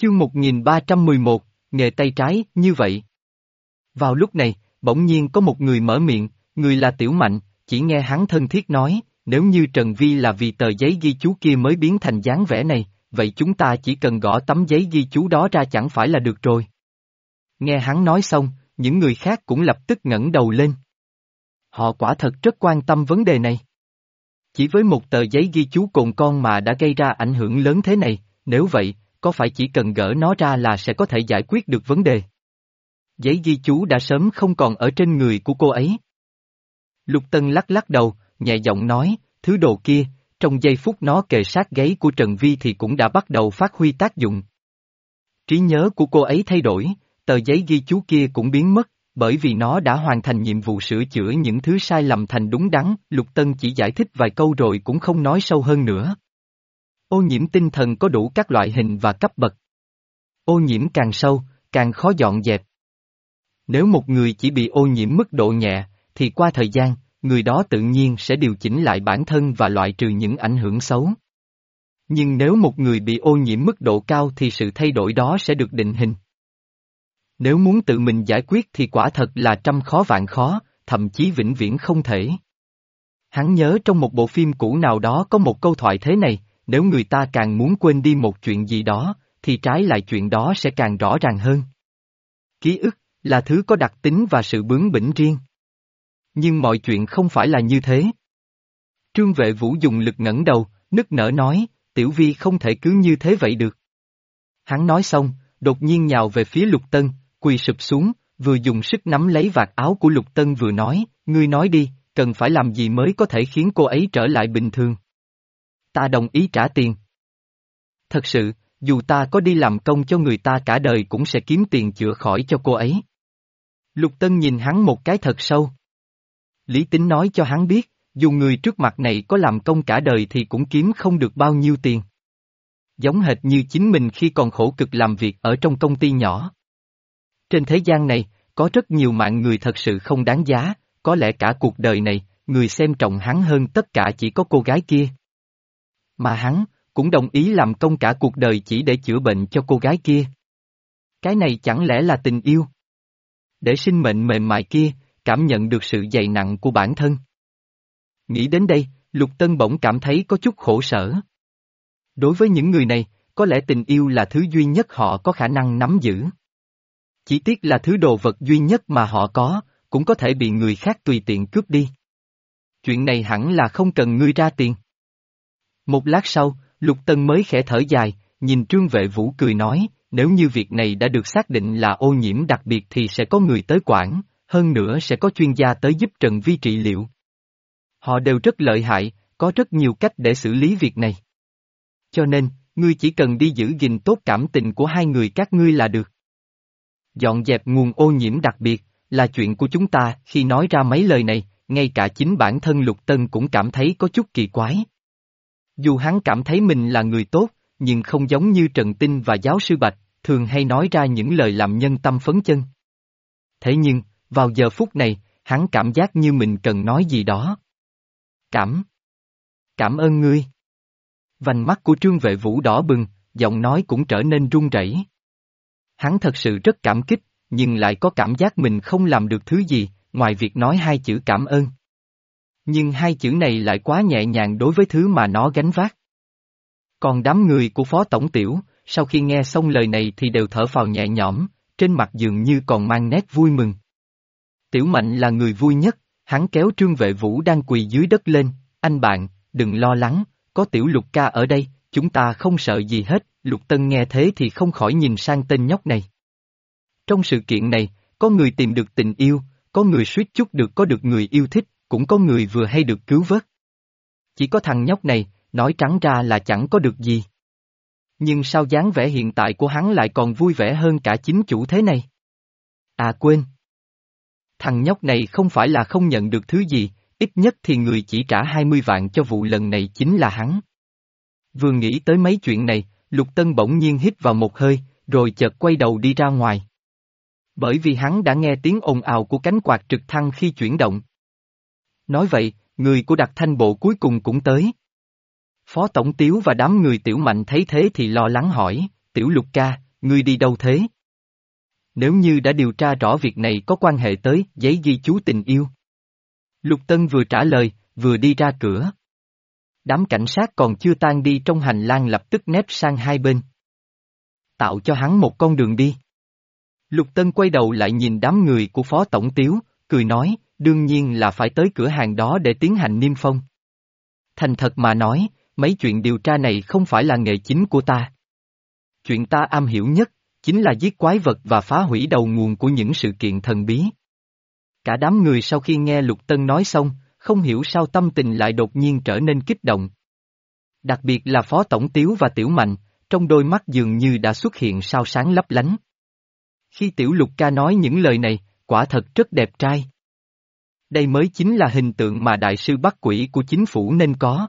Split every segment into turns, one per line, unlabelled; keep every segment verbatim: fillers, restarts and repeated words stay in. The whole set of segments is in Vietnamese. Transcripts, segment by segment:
Chương một nghìn ba trăm mười một, nghề tay trái, như vậy. Vào lúc này, bỗng nhiên có một người mở miệng, người là Tiểu Mạnh, chỉ nghe hắn thân thiết nói, nếu như Trần Vi là vì tờ giấy ghi chú kia mới biến thành dáng vẻ này, vậy chúng ta chỉ cần gõ tấm giấy ghi chú đó ra chẳng phải là được rồi. Nghe hắn nói xong, những người khác cũng lập tức ngẩng đầu lên. Họ quả thật rất quan tâm vấn đề này. Chỉ với một tờ giấy ghi chú cồn con mà đã gây ra ảnh hưởng lớn thế này, nếu vậy, có phải chỉ cần gỡ nó ra là sẽ có thể giải quyết được vấn đề? Giấy ghi chú đã sớm không còn ở trên người của cô ấy. Lục Tân lắc lắc đầu, nhẹ giọng nói, thứ đồ kia, trong giây phút nó kề sát gáy của Trần Vi thì cũng đã bắt đầu phát huy tác dụng. Trí nhớ của cô ấy thay đổi, tờ giấy ghi chú kia cũng biến mất, bởi vì nó đã hoàn thành nhiệm vụ sửa chữa những thứ sai lầm thành đúng đắn, Lục Tân chỉ giải thích vài câu rồi cũng không nói sâu hơn nữa. Ô nhiễm tinh thần có đủ các loại hình và cấp bậc. Ô nhiễm càng sâu, càng khó dọn dẹp. Nếu một người chỉ bị ô nhiễm mức độ nhẹ, thì qua thời gian, người đó tự nhiên sẽ điều chỉnh lại bản thân và loại trừ những ảnh hưởng xấu. Nhưng nếu một người bị ô nhiễm mức độ cao thì sự thay đổi đó sẽ được định hình. Nếu muốn tự mình giải quyết thì quả thật là trăm khó vạn khó, thậm chí vĩnh viễn không thể. Hắn nhớ trong một bộ phim cũ nào đó có một câu thoại thế này, nếu người ta càng muốn quên đi một chuyện gì đó, thì trái lại chuyện đó sẽ càng rõ ràng hơn. Ký ức là thứ có đặc tính và sự bướng bỉnh riêng. Nhưng mọi chuyện không phải là như thế. Trương Vệ Vũ dùng lực ngẩng đầu, nức nở nói, Tiểu Vi không thể cứ như thế vậy được. Hắn nói xong, đột nhiên nhào về phía Lục Tân, quỳ sụp xuống, vừa dùng sức nắm lấy vạt áo của Lục Tân vừa nói, ngươi nói đi, cần phải làm gì mới có thể khiến cô ấy trở lại bình thường. Ta đồng ý trả tiền. Thật sự, dù ta có đi làm công cho người ta cả đời cũng sẽ kiếm tiền chữa khỏi cho cô ấy. Lục Tân nhìn hắn một cái thật sâu. Lý Tính nói cho hắn biết, dù người trước mặt này có làm công cả đời thì cũng kiếm không được bao nhiêu tiền. Giống hệt như chính mình khi còn khổ cực làm việc ở trong công ty nhỏ. Trên thế gian này, có rất nhiều mạng người thật sự không đáng giá, có lẽ cả cuộc đời này, người xem trọng hắn hơn tất cả chỉ có cô gái kia. Mà hắn, cũng đồng ý làm công cả cuộc đời chỉ để chữa bệnh cho cô gái kia. Cái này chẳng lẽ là tình yêu? Để sinh mệnh mềm mại kia, cảm nhận được sự dày nặng của bản thân. Nghĩ đến đây, Lục Tân bỗng cảm thấy có chút khổ sở. Đối với những người này, có lẽ tình yêu là thứ duy nhất họ có khả năng nắm giữ. Chỉ tiếc là thứ đồ vật duy nhất mà họ có, cũng có thể bị người khác tùy tiện cướp đi. Chuyện này hẳn là không cần ngươi ra tiền. Một lát sau, Lục Tân mới khẽ thở dài, nhìn Trương Vệ Vũ cười nói, nếu như việc này đã được xác định là ô nhiễm đặc biệt thì sẽ có người tới quản, hơn nữa sẽ có chuyên gia tới giúp Trần Vi trị liệu. Họ đều rất lợi hại, có rất nhiều cách để xử lý việc này. Cho nên, ngươi chỉ cần đi giữ gìn tốt cảm tình của hai người các ngươi là được. Dọn dẹp nguồn ô nhiễm đặc biệt, là chuyện của chúng ta, khi nói ra mấy lời này, ngay cả chính bản thân Lục Tân cũng cảm thấy có chút kỳ quái. Dù hắn cảm thấy mình là người tốt, nhưng không giống như Trần Tinh và giáo sư Bạch, thường hay nói ra những lời làm nhân tâm phấn chân. Thế nhưng, vào giờ phút này, hắn cảm giác như mình cần nói gì đó. Cảm. Cảm ơn ngươi. Vành mắt của Trương Vệ Vũ đỏ bừng, giọng nói cũng trở nên run rẩy. Hắn thật sự rất cảm kích, nhưng lại có cảm giác mình không làm được thứ gì, ngoài việc nói hai chữ cảm ơn. Nhưng hai chữ này lại quá nhẹ nhàng đối với thứ mà nó gánh vác. Còn đám người của Phó Tổng Tiểu, sau khi nghe xong lời này thì đều thở phào nhẹ nhõm, trên mặt dường như còn mang nét vui mừng. Tiểu Mạnh là người vui nhất, hắn kéo Trương Vệ Vũ đang quỳ dưới đất lên, anh bạn, đừng lo lắng, có Tiểu Lục ca ở đây, chúng ta không sợ gì hết, Lục Tân nghe thế thì không khỏi nhìn sang tên nhóc này. Trong sự kiện này, có người tìm được tình yêu, có người suýt chút được có được người yêu thích, cũng có người vừa hay được cứu vớt. Chỉ có thằng nhóc này, nói trắng ra là chẳng có được gì. Nhưng sao dáng vẻ hiện tại của hắn lại còn vui vẻ hơn cả chính chủ thế này? À quên. Thằng nhóc này không phải là không nhận được thứ gì, ít nhất thì người chỉ trả hai mươi vạn cho vụ lần này chính là hắn. Vừa nghĩ tới mấy chuyện này, Lục Tân bỗng nhiên hít vào một hơi, rồi chợt quay đầu đi ra ngoài. Bởi vì hắn đã nghe tiếng ồn ào của cánh quạt trực thăng khi chuyển động. Nói vậy, người của Đặc Thanh Bộ cuối cùng cũng tới. Phó Tổng Tiếu và đám người Tiểu Mạnh thấy thế thì lo lắng hỏi, Tiểu Lục ca, ngươi đi đâu thế? Nếu như đã điều tra rõ việc này có quan hệ tới giấy ghi chú tình yêu. Lục Tân vừa trả lời, vừa đi ra cửa. Đám cảnh sát còn chưa tan đi trong hành lang lập tức nép sang hai bên. Tạo cho hắn một con đường đi. Lục Tân quay đầu lại nhìn đám người của Phó Tổng Tiếu, cười nói, đương nhiên là phải tới cửa hàng đó để tiến hành niêm phong. Thành thật mà nói, mấy chuyện điều tra này không phải là nghề chính của ta. Chuyện ta am hiểu nhất, chính là giết quái vật và phá hủy đầu nguồn của những sự kiện thần bí. Cả đám người sau khi nghe Lục Tân nói xong, không hiểu sao tâm tình lại đột nhiên trở nên kích động. Đặc biệt là Phó Tổng Tiếu và Tiểu Mạnh, trong đôi mắt dường như đã xuất hiện sao sáng lấp lánh. Khi Tiểu Lục ca nói những lời này, quả thật rất đẹp trai. Đây mới chính là hình tượng mà đại sư bắt quỷ của chính phủ nên có.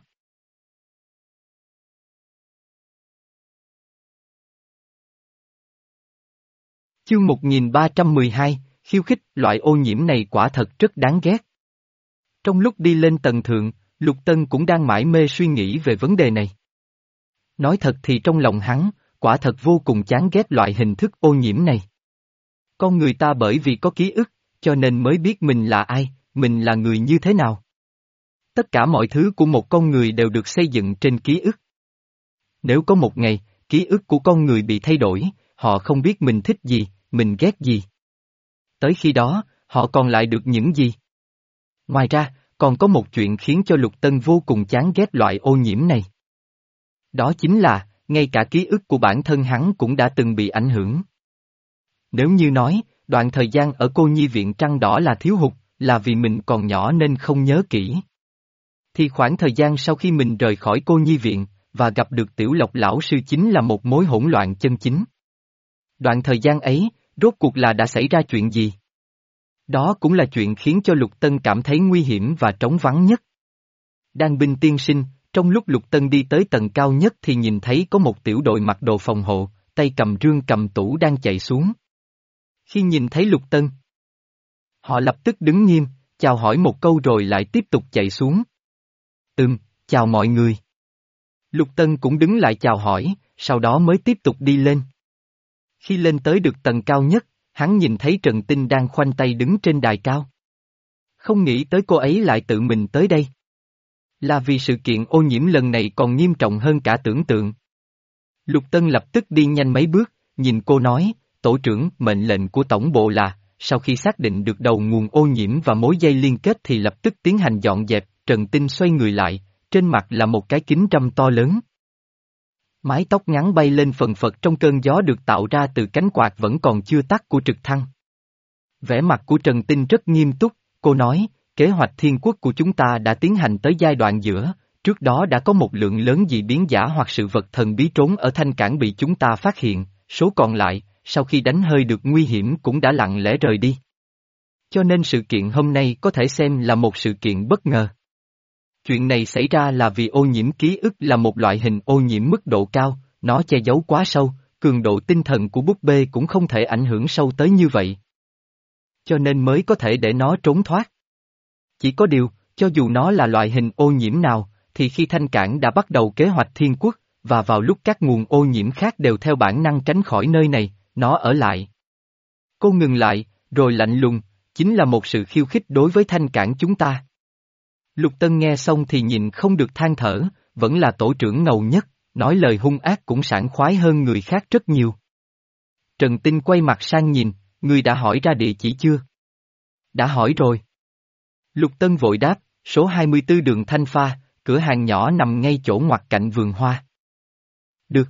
Chương một nghìn ba trăm mười hai, khiêu khích, loại ô nhiễm này quả thật rất đáng ghét. Trong lúc đi lên tầng thượng, Lục Tân cũng đang mải mê suy nghĩ về vấn đề này. Nói thật thì trong lòng hắn, quả thật vô cùng chán ghét loại hình thức ô nhiễm này. Con người ta bởi vì có ký ức, cho nên mới biết mình là ai, mình là người như thế nào. Tất cả mọi thứ của một con người đều được xây dựng trên ký ức. Nếu có một ngày, ký ức của con người bị thay đổi, họ không biết mình thích gì, mình ghét gì. Tới khi đó, họ còn lại được những gì? Ngoài ra, còn có một chuyện khiến cho Lục Tân vô cùng chán ghét loại ô nhiễm này. Đó chính là, ngay cả ký ức của bản thân hắn cũng đã từng bị ảnh hưởng. Nếu như nói, đoạn thời gian ở cô nhi viện Trăng Đỏ là thiếu hụt, là vì mình còn nhỏ nên không nhớ kỹ. Thì khoảng thời gian sau khi mình rời khỏi cô nhi viện, và gặp được Tiểu Lộc lão sư chính là một mối hỗn loạn chân chính. Đoạn thời gian ấy, rốt cuộc là đã xảy ra chuyện gì? Đó cũng là chuyện khiến cho Lục Tân cảm thấy nguy hiểm và trống vắng nhất. Đan binh tiên sinh, trong lúc Lục Tân đi tới tầng cao nhất thì nhìn thấy có một tiểu đội mặc đồ phòng hộ, tay cầm rương cầm tủ đang chạy xuống. Khi nhìn thấy Lục Tân, họ lập tức đứng nghiêm, chào hỏi một câu rồi lại tiếp tục chạy xuống. Ừm, chào mọi người. Lục Tân cũng đứng lại chào hỏi, sau đó mới tiếp tục đi lên. Khi lên tới được tầng cao nhất, hắn nhìn thấy Trần Tinh đang khoanh tay đứng trên đài cao. Không nghĩ tới cô ấy lại tự mình tới đây. Là vì sự kiện ô nhiễm lần này còn nghiêm trọng hơn cả tưởng tượng. Lục Tân lập tức đi nhanh mấy bước, nhìn cô nói, tổ trưởng, mệnh lệnh của tổng bộ là, sau khi xác định được đầu nguồn ô nhiễm và mối dây liên kết thì lập tức tiến hành dọn dẹp. Trần Tinh xoay người lại, trên mặt là một cái kính râm to lớn. Mái tóc ngắn bay lên phần phật trong cơn gió được tạo ra từ cánh quạt vẫn còn chưa tắt của trực thăng. Vẻ mặt của Trần Tinh rất nghiêm túc, cô nói, kế hoạch thiên quốc của chúng ta đã tiến hành tới giai đoạn giữa, trước đó đã có một lượng lớn dị biến giả hoặc sự vật thần bí trốn ở thanh cảng bị chúng ta phát hiện, số còn lại, sau khi đánh hơi được nguy hiểm cũng đã lặng lẽ rời đi. Cho nên sự kiện hôm nay có thể xem là một sự kiện bất ngờ. Chuyện này xảy ra là vì ô nhiễm ký ức là một loại hình ô nhiễm mức độ cao, nó che giấu quá sâu, cường độ tinh thần của búp bê cũng không thể ảnh hưởng sâu tới như vậy. Cho nên mới có thể để nó trốn thoát. Chỉ có điều, cho dù nó là loại hình ô nhiễm nào, thì khi Thanh Cảng đã bắt đầu kế hoạch thiên quốc, và vào lúc các nguồn ô nhiễm khác đều theo bản năng tránh khỏi nơi này, nó ở lại. Cô ngừng lại, rồi lạnh lùng, chính là một sự khiêu khích đối với Thanh Cảng chúng ta. Lục Tân nghe xong thì nhìn không được than thở, vẫn là tổ trưởng ngầu nhất, nói lời hung ác cũng sảng khoái hơn người khác rất nhiều. Trần Tinh quay mặt sang nhìn, người đã hỏi ra địa chỉ chưa? Đã hỏi rồi. Lục Tân vội đáp, số hai mươi tư đường Thanh Pha, cửa hàng nhỏ nằm ngay chỗ ngoặt cạnh vườn hoa. Được.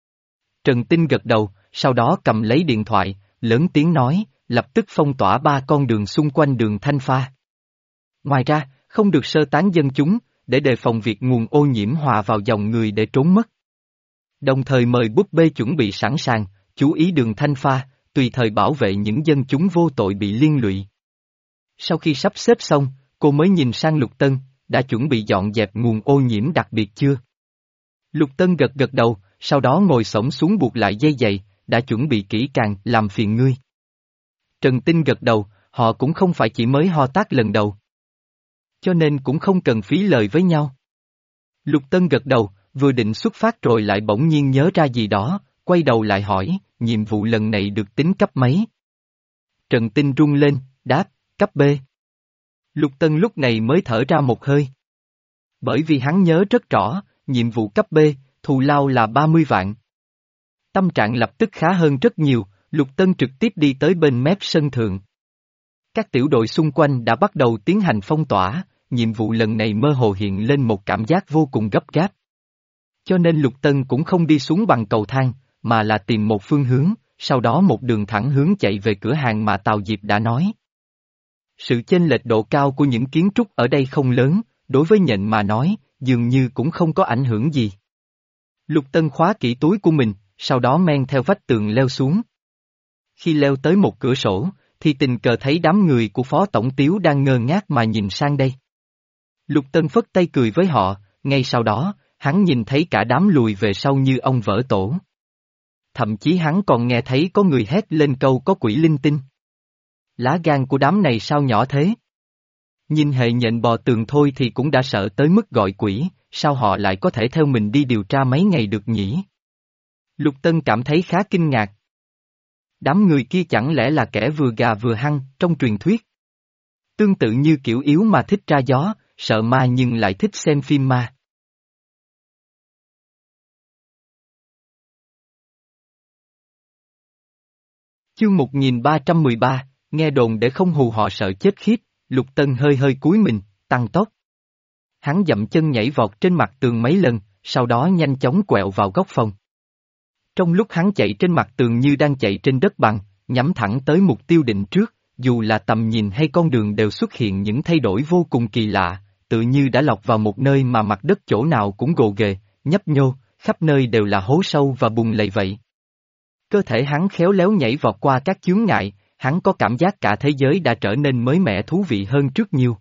Trần Tinh gật đầu, sau đó cầm lấy điện thoại, lớn tiếng nói, lập tức phong tỏa ba con đường xung quanh đường Thanh Pha. Ngoài ra, không được sơ tán dân chúng, để đề phòng việc nguồn ô nhiễm hòa vào dòng người để trốn mất. Đồng thời mời búp bê chuẩn bị sẵn sàng, chú ý đường Thanh Pha, tùy thời bảo vệ những dân chúng vô tội bị liên lụy. Sau khi sắp xếp xong, cô mới nhìn sang Lục Tân, đã chuẩn bị dọn dẹp nguồn ô nhiễm đặc biệt chưa? Lục Tân gật gật đầu, sau đó ngồi xổm xuống buộc lại dây giày, đã chuẩn bị kỹ càng, làm phiền ngươi. Trần Tinh gật đầu, họ cũng không phải chỉ mới ho tác lần đầu. Cho nên cũng không cần phí lời với nhau. Lục Tân gật đầu, vừa định xuất phát rồi lại bỗng nhiên nhớ ra gì đó, quay đầu lại hỏi, nhiệm vụ lần này được tính cấp mấy? Trần Tinh rung lên, đáp, cấp B. Lục Tân lúc này mới thở ra một hơi. Bởi vì hắn nhớ rất rõ, nhiệm vụ cấp B, thù lao là ba mươi vạn. Tâm trạng lập tức khá hơn rất nhiều, Lục Tân trực tiếp đi tới bên mép sân thượng. Các tiểu đội xung quanh đã bắt đầu tiến hành phong tỏa, nhiệm vụ lần này mơ hồ hiện lên một cảm giác vô cùng gấp gáp. Cho nên Lục Tân cũng không đi xuống bằng cầu thang, mà là tìm một phương hướng, sau đó một đường thẳng hướng chạy về cửa hàng mà Tào Diệp đã nói. Sự chênh lệch độ cao của những kiến trúc ở đây không lớn, đối với nhện mà nói, dường như cũng không có ảnh hưởng gì. Lục Tân khóa kỹ túi của mình, sau đó men theo vách tường leo xuống. Khi leo tới một cửa sổ, thì tình cờ thấy đám người của Phó Tổng Tiếu đang ngơ ngác mà nhìn sang đây. Lục Tân phất tay cười với họ, ngay sau đó, hắn nhìn thấy cả đám lùi về sau như ông vỡ tổ. Thậm chí hắn còn nghe thấy có người hét lên câu có quỷ linh tinh. Lá gan của đám này sao nhỏ thế? Nhìn hệ nhện bò tường thôi thì cũng đã sợ tới mức gọi quỷ, sao họ lại có thể theo mình đi điều tra mấy ngày được nhỉ? Lục Tân cảm thấy khá kinh ngạc. Đám người kia chẳng lẽ là kẻ vừa gà vừa hăng, trong truyền thuyết? Tương tự như kiểu yếu mà thích ra gió, sợ ma nhưng lại thích xem phim ma. Chương một nghìn ba trăm mười ba, nghe đồn để không hù họ sợ chết khiếp, Lục Tân hơi hơi cúi mình, tăng tốc. Hắn dậm chân nhảy vọt trên mặt tường mấy lần, sau đó nhanh chóng quẹo vào góc phòng. Trong lúc hắn chạy trên mặt tường như đang chạy trên đất bằng, nhắm thẳng tới mục tiêu định trước, dù là tầm nhìn hay con đường đều xuất hiện những thay đổi vô cùng kỳ lạ, tự như đã lọt vào một nơi mà mặt đất chỗ nào cũng gồ ghề, nhấp nhô, khắp nơi đều là hố sâu và bùn lầy vậy. Cơ thể hắn khéo léo nhảy vọt qua các chướng ngại, hắn có cảm giác cả thế giới đã trở nên mới mẻ thú vị hơn trước nhiều.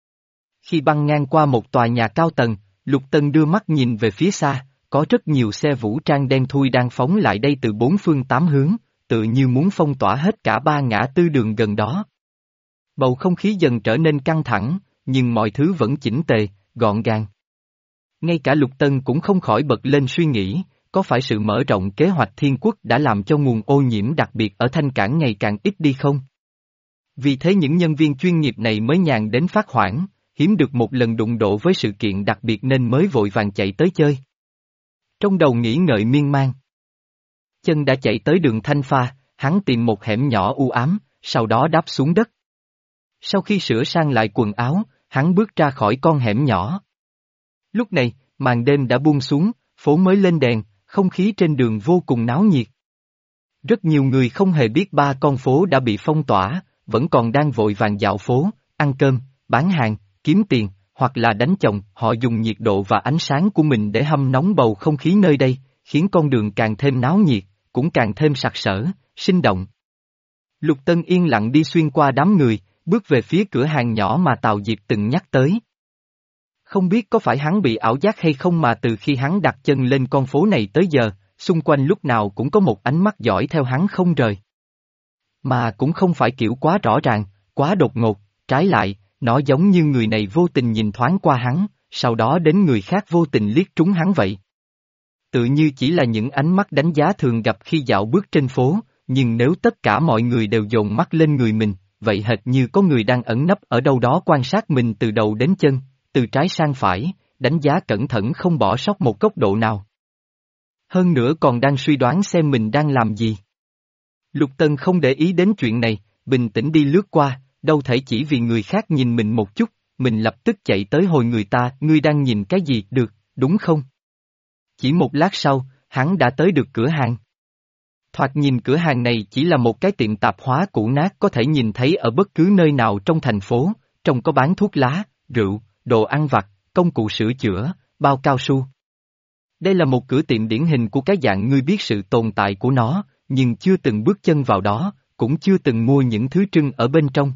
Khi băng ngang qua một tòa nhà cao tầng, Lục Tân đưa mắt nhìn về phía xa, có rất nhiều xe vũ trang đen thui đang phóng lại đây từ bốn phương tám hướng, tự như muốn phong tỏa hết cả ba ngã tư đường gần đó. Bầu không khí dần trở nên căng thẳng, nhưng mọi thứ vẫn chỉnh tề, gọn gàng. Ngay cả Lục Tân cũng không khỏi bật lên suy nghĩ, có phải sự mở rộng kế hoạch thiên quốc đã làm cho nguồn ô nhiễm đặc biệt ở Thanh Cảng ngày càng ít đi không? Vì thế những nhân viên chuyên nghiệp này mới nhàn đến phát hoảng, hiếm được một lần đụng độ với sự kiện đặc biệt nên mới vội vàng chạy tới chơi. Trong đầu nghĩ ngợi miên man. Chân đã chạy tới đường Thanh Pha, hắn tìm một hẻm nhỏ u ám, sau đó đáp xuống đất. Sau khi sửa sang lại quần áo, hắn bước ra khỏi con hẻm nhỏ. Lúc này, màn đêm đã buông xuống, phố mới lên đèn, không khí trên đường vô cùng náo nhiệt. Rất nhiều người không hề biết ba con phố đã bị phong tỏa, vẫn còn đang vội vàng dạo phố, ăn cơm, bán hàng, kiếm tiền, hoặc là đánh chồng, họ dùng nhiệt độ và ánh sáng của mình để hâm nóng bầu không khí nơi đây, khiến con đường càng thêm náo nhiệt, cũng càng thêm sặc sỡ, sinh động. Lục Tân yên lặng đi xuyên qua đám người, bước về phía cửa hàng nhỏ mà Tào Diệp từng nhắc tới. Không biết có phải hắn bị ảo giác hay không mà từ khi hắn đặt chân lên con phố này tới giờ, xung quanh lúc nào cũng có một ánh mắt dõi theo hắn không rời. Mà cũng không phải kiểu quá rõ ràng, quá đột ngột, trái lại, nó giống như người này vô tình nhìn thoáng qua hắn, sau đó đến người khác vô tình liếc trúng hắn vậy. Tự như chỉ là những ánh mắt đánh giá thường gặp khi dạo bước trên phố, nhưng nếu tất cả mọi người đều dồn mắt lên người mình, vậy hệt như có người đang ẩn nấp ở đâu đó quan sát mình từ đầu đến chân, từ trái sang phải, đánh giá cẩn thận không bỏ sót một góc độ nào. Hơn nữa còn đang suy đoán xem mình đang làm gì. Lục Tân không để ý đến chuyện này, bình tĩnh đi lướt qua, đâu thể chỉ vì người khác nhìn mình một chút, mình lập tức chạy tới hồi người ta, ngươi đang nhìn cái gì, được, đúng không? Chỉ một lát sau, hắn đã tới được cửa hàng. Thoạt nhìn cửa hàng này chỉ là một cái tiệm tạp hóa cũ nát có thể nhìn thấy ở bất cứ nơi nào trong thành phố, trong có bán thuốc lá, rượu, đồ ăn vặt, công cụ sửa chữa, bao cao su. Đây là một cửa tiệm điển hình của cái dạng ngươi biết sự tồn tại của nó, nhưng chưa từng bước chân vào đó, cũng chưa từng mua những thứ trưng ở bên trong.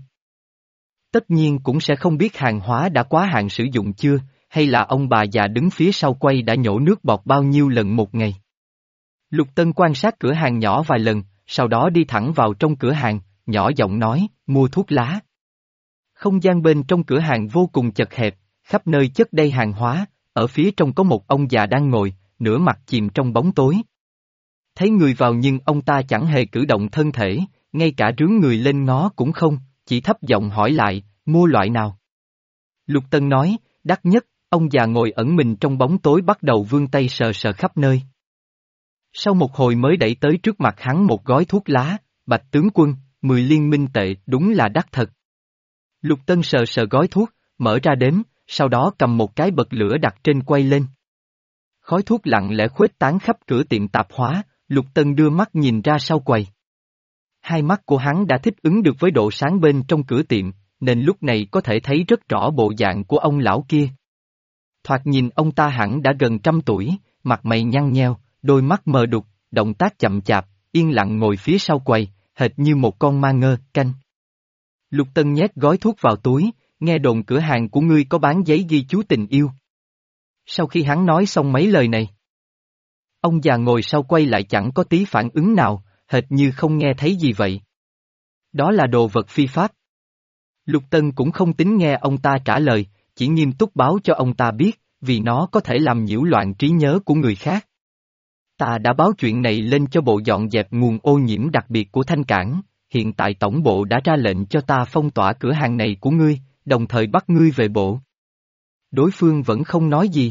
Tất nhiên cũng sẽ không biết hàng hóa đã quá hạn sử dụng chưa, hay là ông bà già đứng phía sau quay đã nhổ nước bọt bao nhiêu lần một ngày. Lục Tân quan sát cửa hàng nhỏ vài lần, sau đó đi thẳng vào trong cửa hàng, nhỏ giọng nói, mua thuốc lá. Không gian bên trong cửa hàng vô cùng chật hẹp, khắp nơi chất đầy hàng hóa, ở phía trong có một ông già đang ngồi, nửa mặt chìm trong bóng tối. Thấy người vào nhưng ông ta chẳng hề cử động thân thể, ngay cả rướn người lên ngó cũng không, chỉ thấp giọng hỏi lại, mua loại nào? Lục Tân nói, đắt nhất, ông già ngồi ẩn mình trong bóng tối bắt đầu vươn tay sờ sờ khắp nơi. Sau một hồi mới đẩy tới trước mặt hắn một gói thuốc lá, Bạch tướng quân, mười liên minh tệ, đúng là đắt thật. Lục Tân sờ sờ gói thuốc, mở ra đếm, sau đó cầm một cái bật lửa đặt trên quay lên. Khói thuốc lặng lẽ khuếch tán khắp cửa tiệm tạp hóa, Lục Tân đưa mắt nhìn ra sau quầy. Hai mắt của hắn đã thích ứng được với độ sáng bên trong cửa tiệm, nên lúc này có thể thấy rất rõ bộ dạng của ông lão kia. Thoạt nhìn ông ta hẳn đã gần trăm tuổi, mặt mày nhăn nheo, đôi mắt mờ đục, động tác chậm chạp, yên lặng ngồi phía sau quầy, hệt như một con ma ngơ, canh. Lục Tân nhét gói thuốc vào túi, nghe đồn cửa hàng của ngươi có bán giấy ghi chú tình yêu. Sau khi hắn nói xong mấy lời này, ông già ngồi sau quay lại chẳng có tí phản ứng nào, hệt như không nghe thấy gì vậy. Đó là đồ vật phi pháp. Lục Tân cũng không tính nghe ông ta trả lời, chỉ nghiêm túc báo cho ông ta biết, vì nó có thể làm nhiễu loạn trí nhớ của người khác. Ta đã báo chuyện này lên cho bộ dọn dẹp nguồn ô nhiễm đặc biệt của Thanh Cảng, hiện tại tổng bộ đã ra lệnh cho ta phong tỏa cửa hàng này của ngươi, đồng thời bắt ngươi về bộ. Đối phương vẫn không nói gì.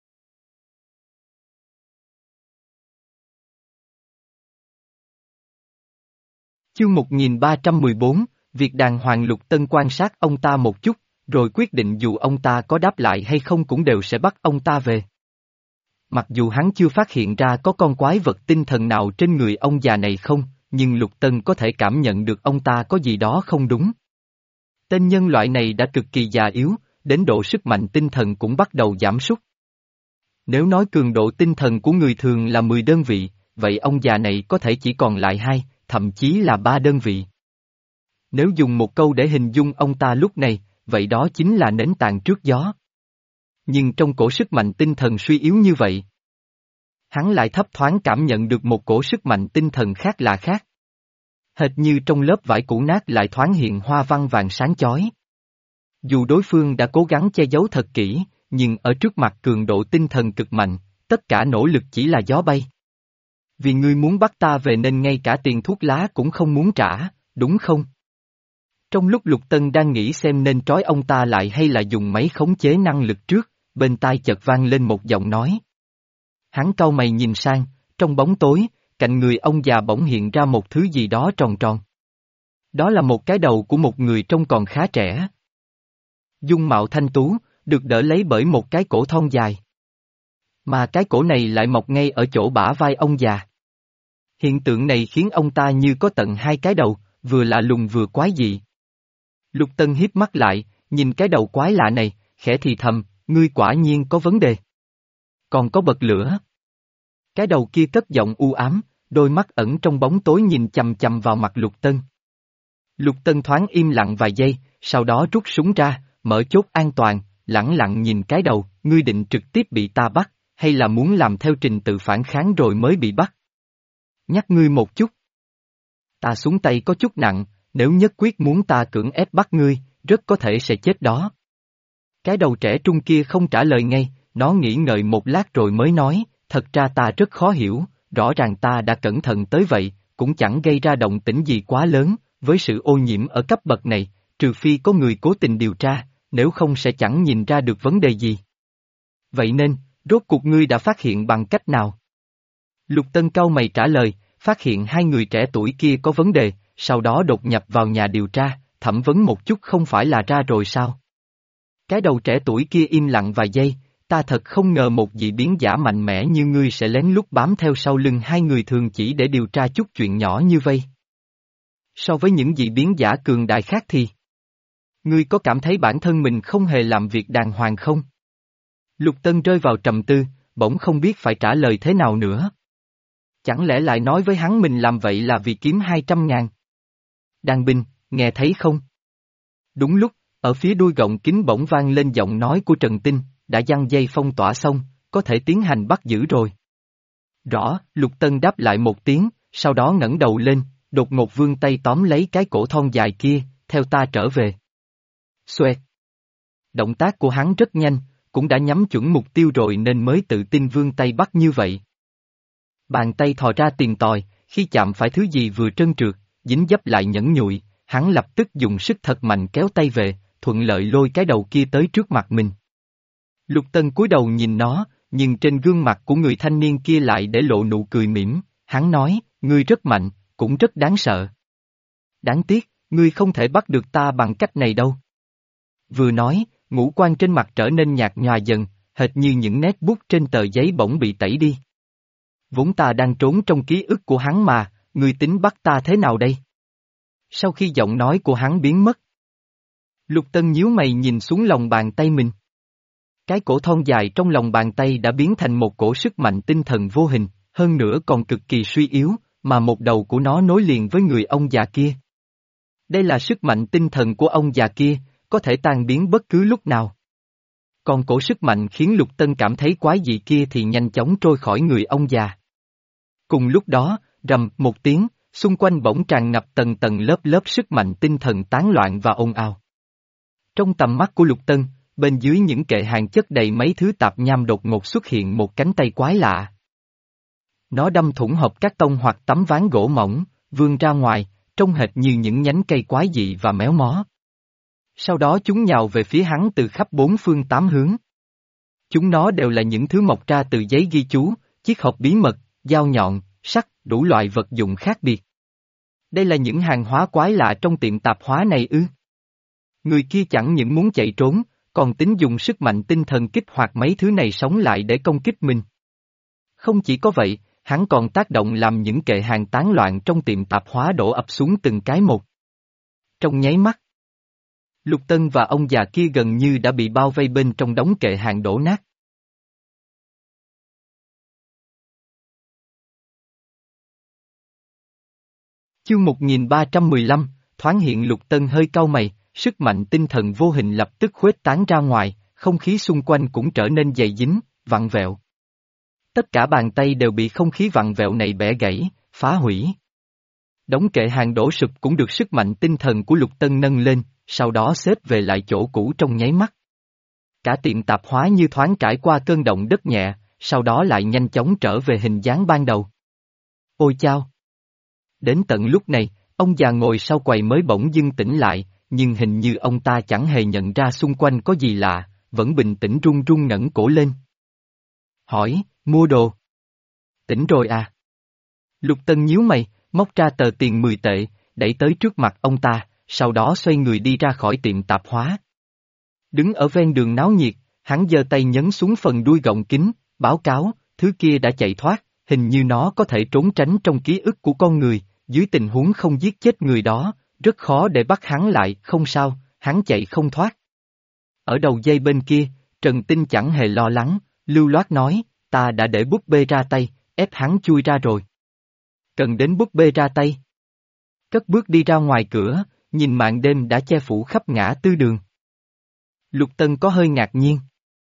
Chương một nghìn ba trăm mười bốn, việc đàng hoàng. Lục Tân quan sát ông ta một chút, rồi quyết định dù ông ta có đáp lại hay không cũng đều sẽ bắt ông ta về. Mặc dù hắn chưa phát hiện ra có con quái vật tinh thần nào trên người ông già này không, nhưng Lục Tân có thể cảm nhận được ông ta có gì đó không đúng. Tên nhân loại này đã cực kỳ già yếu, đến độ sức mạnh tinh thần cũng bắt đầu giảm sút. Nếu nói cường độ tinh thần của người thường là mười đơn vị, vậy ông già này có thể chỉ còn lại hai, thậm chí là ba đơn vị. Nếu dùng một câu để hình dung ông ta lúc này, vậy đó chính là nến tàn trước gió. Nhưng trong cổ sức mạnh tinh thần suy yếu như vậy, hắn lại thấp thoáng cảm nhận được một cổ sức mạnh tinh thần khác lạ khác. Hệt như trong lớp vải cũ nát lại thoáng hiện hoa văn vàng sáng chói. Dù đối phương đã cố gắng che giấu thật kỹ, nhưng ở trước mặt cường độ tinh thần cực mạnh, tất cả nỗ lực chỉ là gió bay. Vì ngươi muốn bắt ta về nên ngay cả tiền thuốc lá cũng không muốn trả, đúng không? Trong lúc Lục Tân đang nghĩ xem nên trói ông ta lại hay là dùng máy khống chế năng lực trước, bên tai chợt vang lên một giọng nói. Hắn cau mày nhìn sang, trong bóng tối, cạnh người ông già bỗng hiện ra một thứ gì đó tròn tròn. Đó là một cái đầu của một người trông còn khá trẻ. Dung mạo thanh tú, được đỡ lấy bởi một cái cổ thon dài. Mà cái cổ này lại mọc ngay ở chỗ bả vai ông già. Hiện tượng này khiến ông ta như có tận hai cái đầu, vừa lạ lùng vừa quái dị. Lục Tân híp mắt lại, nhìn cái đầu quái lạ này, khẽ thì thầm, ngươi quả nhiên có vấn đề. Còn có bật lửa. Cái đầu kia cất giọng u ám, đôi mắt ẩn trong bóng tối nhìn chằm chằm vào mặt Lục Tân. Lục Tân thoáng im lặng vài giây, sau đó rút súng ra, mở chốt an toàn, lẳng lặng nhìn cái đầu, ngươi định trực tiếp bị ta bắt, hay là muốn làm theo trình tự phản kháng rồi mới bị bắt? Nhắc ngươi một chút. Ta xuống tay có chút nặng, nếu nhất quyết muốn ta cưỡng ép bắt ngươi, rất có thể sẽ chết đó. Cái đầu trẻ trung kia không trả lời ngay, nó nghĩ ngợi một lát rồi mới nói, thật ra ta rất khó hiểu, rõ ràng ta đã cẩn thận tới vậy, cũng chẳng gây ra động tĩnh gì quá lớn, với sự ô nhiễm ở cấp bậc này, trừ phi có người cố tình điều tra, nếu không sẽ chẳng nhìn ra được vấn đề gì. Vậy nên, rốt cuộc ngươi đã phát hiện bằng cách nào? Lục Tân cau mày trả lời, phát hiện hai người trẻ tuổi kia có vấn đề, sau đó đột nhập vào nhà điều tra, thẩm vấn một chút không phải là ra rồi sao? Cái đầu trẻ tuổi kia im lặng vài giây, ta thật không ngờ một dị biến giả mạnh mẽ như ngươi sẽ lén lút bám theo sau lưng hai người thường chỉ để điều tra chút chuyện nhỏ như vây. So với những dị biến giả cường đại khác thì, ngươi có cảm thấy bản thân mình không hề làm việc đàng hoàng không? Lục Tân rơi vào trầm tư, bỗng không biết phải trả lời thế nào nữa. Chẳng lẽ lại nói với hắn mình làm vậy là vì kiếm hai trăm ngàn? Đàn binh, nghe thấy không? Đúng lúc, ở phía đuôi gọng kính bỗng vang lên giọng nói của Trần Tinh, đã giăng dây phong tỏa xong, có thể tiến hành bắt giữ rồi. Rõ, Lục Tân đáp lại một tiếng, sau đó ngẩng đầu lên, đột ngột vươn tay tóm lấy cái cổ thon dài kia, theo ta trở về. Xoẹt. Động tác của hắn rất nhanh, cũng đã nhắm chuẩn mục tiêu rồi nên mới tự tin vươn tay bắt như vậy. Bàn tay thò ra tìm tòi, khi chạm phải thứ gì vừa trơn trượt, dính dấp lại nhẫn nhụi, hắn lập tức dùng sức thật mạnh kéo tay về, thuận lợi lôi cái đầu kia tới trước mặt mình. Lục Tân cúi đầu nhìn nó, nhưng trên gương mặt của người thanh niên kia lại để lộ nụ cười mỉm, hắn nói, ngươi rất mạnh, cũng rất đáng sợ. Đáng tiếc, ngươi không thể bắt được ta bằng cách này đâu. Vừa nói, ngũ quan trên mặt trở nên nhạt nhòa dần, hệt như những nét bút trên tờ giấy bỗng bị tẩy đi. Vốn ta đang trốn trong ký ức của hắn mà, ngươi tính bắt ta thế nào đây? Sau khi giọng nói của hắn biến mất, Lục Tân nhíu mày nhìn xuống lòng bàn tay mình. Cái cổ thon dài trong lòng bàn tay đã biến thành một cổ sức mạnh tinh thần vô hình, hơn nữa còn cực kỳ suy yếu, mà một đầu của nó nối liền với người ông già kia. Đây là sức mạnh tinh thần của ông già kia, có thể tan biến bất cứ lúc nào. Còn cổ sức mạnh khiến Lục Tân cảm thấy quái dị kia thì nhanh chóng trôi khỏi người ông già. Cùng lúc đó, rầm một tiếng, xung quanh bỗng tràn ngập tầng tầng lớp lớp sức mạnh tinh thần tán loạn và ồn ào. Trong tầm mắt của Lục Tân, bên dưới những kệ hàng chất đầy mấy thứ tạp nham đột ngột xuất hiện một cánh tay quái lạ. Nó đâm thủng hộp cát tông hoặc tấm ván gỗ mỏng, vươn ra ngoài, trông hệt như những nhánh cây quái dị và méo mó. Sau đó chúng nhào về phía hắn từ khắp bốn phương tám hướng. Chúng nó đều là những thứ mọc ra từ giấy ghi chú, chiếc hộp bí mật, dao nhọn, sắt, đủ loại vật dụng khác biệt. Đây là những hàng hóa quái lạ trong tiệm tạp hóa này ư? Người kia chẳng những muốn chạy trốn, còn tính dùng sức mạnh tinh thần kích hoạt mấy thứ này sống lại để công kích mình. Không chỉ có vậy, hắn còn tác động làm những kệ hàng tán loạn trong tiệm tạp hóa đổ ập xuống từng cái một. Trong nháy mắt, Lục Tân và ông già kia gần như đã bị bao vây bên trong đống kệ hàng đổ nát. Chương một nghìn ba trăm mười lăm, thoáng hiện Lục Tân hơi cau mày, sức mạnh tinh thần vô hình lập tức khuếch tán ra ngoài, không khí xung quanh cũng trở nên dày dính, vặn vẹo. Tất cả bàn tay đều bị không khí vặn vẹo này bẻ gãy, phá hủy. Đống kệ hàng đổ sụp cũng được sức mạnh tinh thần của Lục Tân nâng lên, sau đó xếp về lại chỗ cũ trong nháy mắt. Cả tiệm tạp hóa như thoáng trải qua cơn động đất nhẹ, sau đó lại nhanh chóng trở về hình dáng ban đầu. Ôi chao! Đến tận lúc này, ông già ngồi sau quầy mới bỗng dưng tỉnh lại, nhưng hình như ông ta chẳng hề nhận ra xung quanh có gì lạ, vẫn bình tĩnh run run ngẩng cổ lên. Hỏi, mua đồ. Tỉnh rồi à? Lục Tân nhíu mày, móc ra tờ tiền mười tệ, đẩy tới trước mặt ông ta, sau đó xoay người đi ra khỏi tiệm tạp hóa. Đứng ở ven đường náo nhiệt, hắn giơ tay nhấn xuống phần đuôi gọng kính, báo cáo, thứ kia đã chạy thoát, hình như nó có thể trốn tránh trong ký ức của con người, dưới tình huống không giết chết người đó, rất khó để bắt hắn lại, không sao, hắn chạy không thoát. Ở đầu dây bên kia, Trần Tinh chẳng hề lo lắng, lưu loát nói, ta đã để búp bê ra tay, ép hắn chui ra rồi. Cần đến búp bê ra tay. Cất bước đi ra ngoài cửa, nhìn màn đêm đã che phủ khắp ngã tư đường. Lục Tân có hơi ngạc nhiên.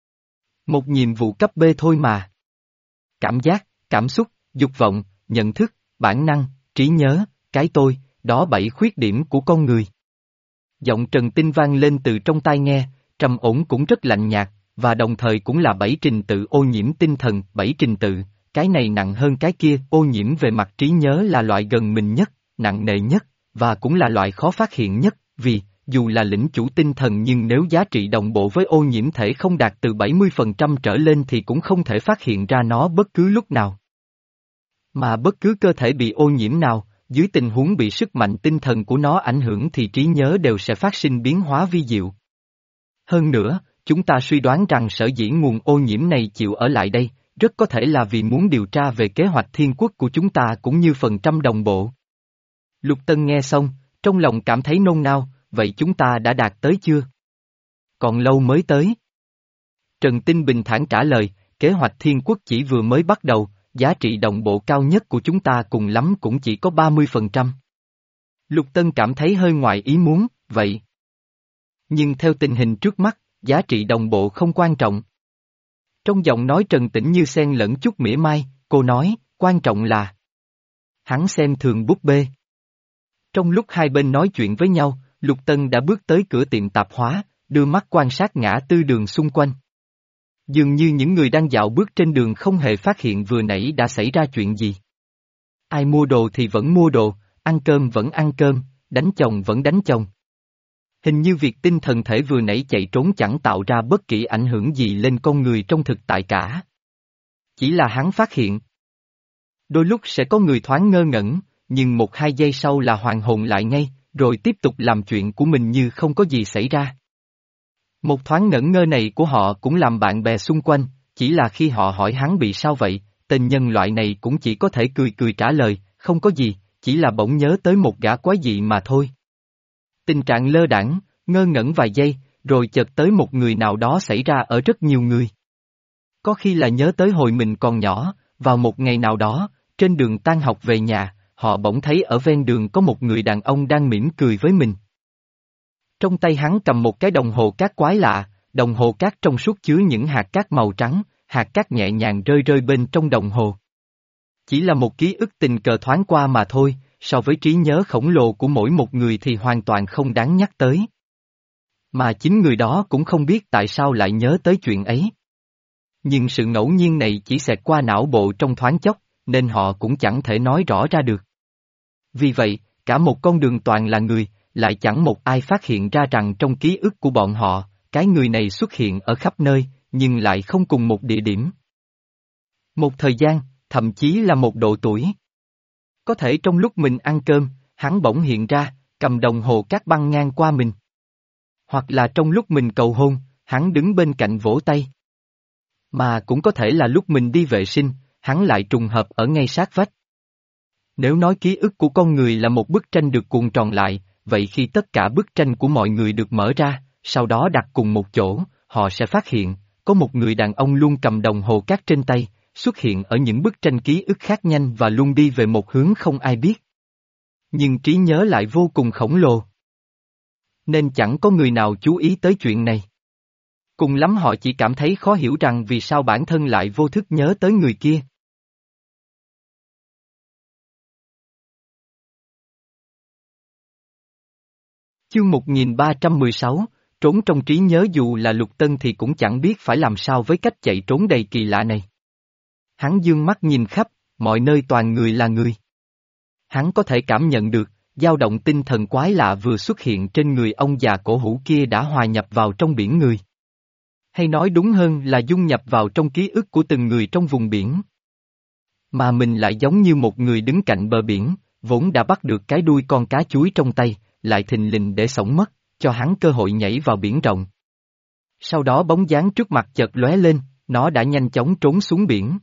Một nhiệm vụ cấp B thôi mà. Cảm giác, cảm xúc, dục vọng, nhận thức, bản năng, trí nhớ, cái tôi, đó bảy khuyết điểm của con người. Giọng Trần Tinh vang lên từ trong tai nghe, trầm ổn cũng rất lạnh nhạt, và đồng thời cũng là bảy trình tự ô nhiễm tinh thần, bảy trình tự, cái này nặng hơn cái kia, ô nhiễm về mặt trí nhớ là loại gần mình nhất, nặng nề nhất, và cũng là loại khó phát hiện nhất, vì, dù là lĩnh chủ tinh thần nhưng nếu giá trị đồng bộ với ô nhiễm thể không đạt từ bảy mươi phần trăm trở lên thì cũng không thể phát hiện ra nó bất cứ lúc nào. Mà bất cứ cơ thể bị ô nhiễm nào, dưới tình huống bị sức mạnh tinh thần của nó ảnh hưởng thì trí nhớ đều sẽ phát sinh biến hóa vi diệu. Hơn nữa, chúng ta suy đoán rằng sở dĩ nguồn ô nhiễm này chịu ở lại đây, rất có thể là vì muốn điều tra về kế hoạch thiên quốc của chúng ta cũng như phần trăm đồng bộ. Lục Tân nghe xong, trong lòng cảm thấy nôn nao, vậy chúng ta đã đạt tới chưa? Còn lâu mới tới. Trần Tinh bình thản trả lời, kế hoạch thiên quốc chỉ vừa mới bắt đầu, giá trị đồng bộ cao nhất của chúng ta cùng lắm cũng chỉ có ba mươi phần trăm. Lục Tân cảm thấy hơi ngoài ý muốn, vậy. Nhưng theo tình hình trước mắt, giá trị đồng bộ không quan trọng. Trong giọng nói trần tĩnh như xen lẫn chút mỉa mai, cô nói, quan trọng là. Hắn xem thường búp bê. Trong lúc hai bên nói chuyện với nhau, Lục Tân đã bước tới cửa tiệm tạp hóa, đưa mắt quan sát ngã tư đường xung quanh. Dường như những người đang dạo bước trên đường không hề phát hiện vừa nãy đã xảy ra chuyện gì. Ai mua đồ thì vẫn mua đồ, ăn cơm vẫn ăn cơm, đánh chồng vẫn đánh chồng. Hình như việc tinh thần thể vừa nãy chạy trốn chẳng tạo ra bất kỳ ảnh hưởng gì lên con người trong thực tại cả. Chỉ là hắn phát hiện. Đôi lúc sẽ có người thoáng ngơ ngẩn, nhưng một hai giây sau là hoàn hồn lại ngay, rồi tiếp tục làm chuyện của mình như không có gì xảy ra. Một thoáng ngẩn ngơ này của họ cũng làm bạn bè xung quanh, chỉ là khi họ hỏi hắn bị sao vậy, tên nhân loại này cũng chỉ có thể cười cười trả lời, không có gì, chỉ là bỗng nhớ tới một gã quái dị mà thôi. Tình trạng lơ đãng, ngơ ngẩn vài giây, rồi chợt tới một người nào đó xảy ra ở rất nhiều người. Có khi là nhớ tới hồi mình còn nhỏ, vào một ngày nào đó, trên đường tan học về nhà, họ bỗng thấy ở ven đường có một người đàn ông đang mỉm cười với mình. Trong tay hắn cầm một cái đồng hồ cát quái lạ, đồng hồ cát trong suốt chứa những hạt cát màu trắng, hạt cát nhẹ nhàng rơi rơi bên trong đồng hồ. Chỉ là một ký ức tình cờ thoáng qua mà thôi, so với trí nhớ khổng lồ của mỗi một người thì hoàn toàn không đáng nhắc tới. Mà chính người đó cũng không biết tại sao lại nhớ tới chuyện ấy. Nhưng sự ngẫu nhiên này chỉ xẹt qua não bộ trong thoáng chốc, nên họ cũng chẳng thể nói rõ ra được. Vì vậy, cả một con đường toàn là người, lại chẳng một ai phát hiện ra rằng trong ký ức của bọn họ, cái người này xuất hiện ở khắp nơi, nhưng lại không cùng một địa điểm. Một thời gian, thậm chí là một độ tuổi. Có thể trong lúc mình ăn cơm, hắn bỗng hiện ra, cầm đồng hồ cát băng ngang qua mình. Hoặc là trong lúc mình cầu hôn, hắn đứng bên cạnh vỗ tay. Mà cũng có thể là lúc mình đi vệ sinh, hắn lại trùng hợp ở ngay sát vách. Nếu nói ký ức của con người là một bức tranh được cuộn tròn lại, vậy khi tất cả bức tranh của mọi người được mở ra, sau đó đặt cùng một chỗ, họ sẽ phát hiện, có một người đàn ông luôn cầm đồng hồ cát trên tay, xuất hiện ở những bức tranh ký ức khác nhanh và luôn đi về một hướng không ai biết. Nhưng trí nhớ lại vô cùng khổng lồ. Nên chẳng có người nào chú ý tới chuyện này. Cùng lắm họ chỉ cảm thấy khó hiểu rằng vì sao bản thân lại vô thức nhớ tới người kia. Chương một nghìn ba trăm mười sáu, trốn trong trí nhớ. Dù là Lục Tân thì cũng chẳng biết phải làm sao với cách chạy trốn đầy kỳ lạ này. Hắn dương mắt nhìn khắp, mọi nơi toàn người là người. Hắn có thể cảm nhận được, dao động tinh thần quái lạ vừa xuất hiện trên người ông già cổ hủ kia đã hòa nhập vào trong biển người. Hay nói đúng hơn là dung nhập vào trong ký ức của từng người trong vùng biển. Mà mình lại giống như một người đứng cạnh bờ biển, vốn đã bắt được cái đuôi con cá chuối trong tay, lại thình lình để xổng mất, cho hắn cơ hội nhảy vào biển rộng. Sau đó bóng dáng trước mặt chợt lóe lên, nó đã nhanh chóng trốn xuống biển.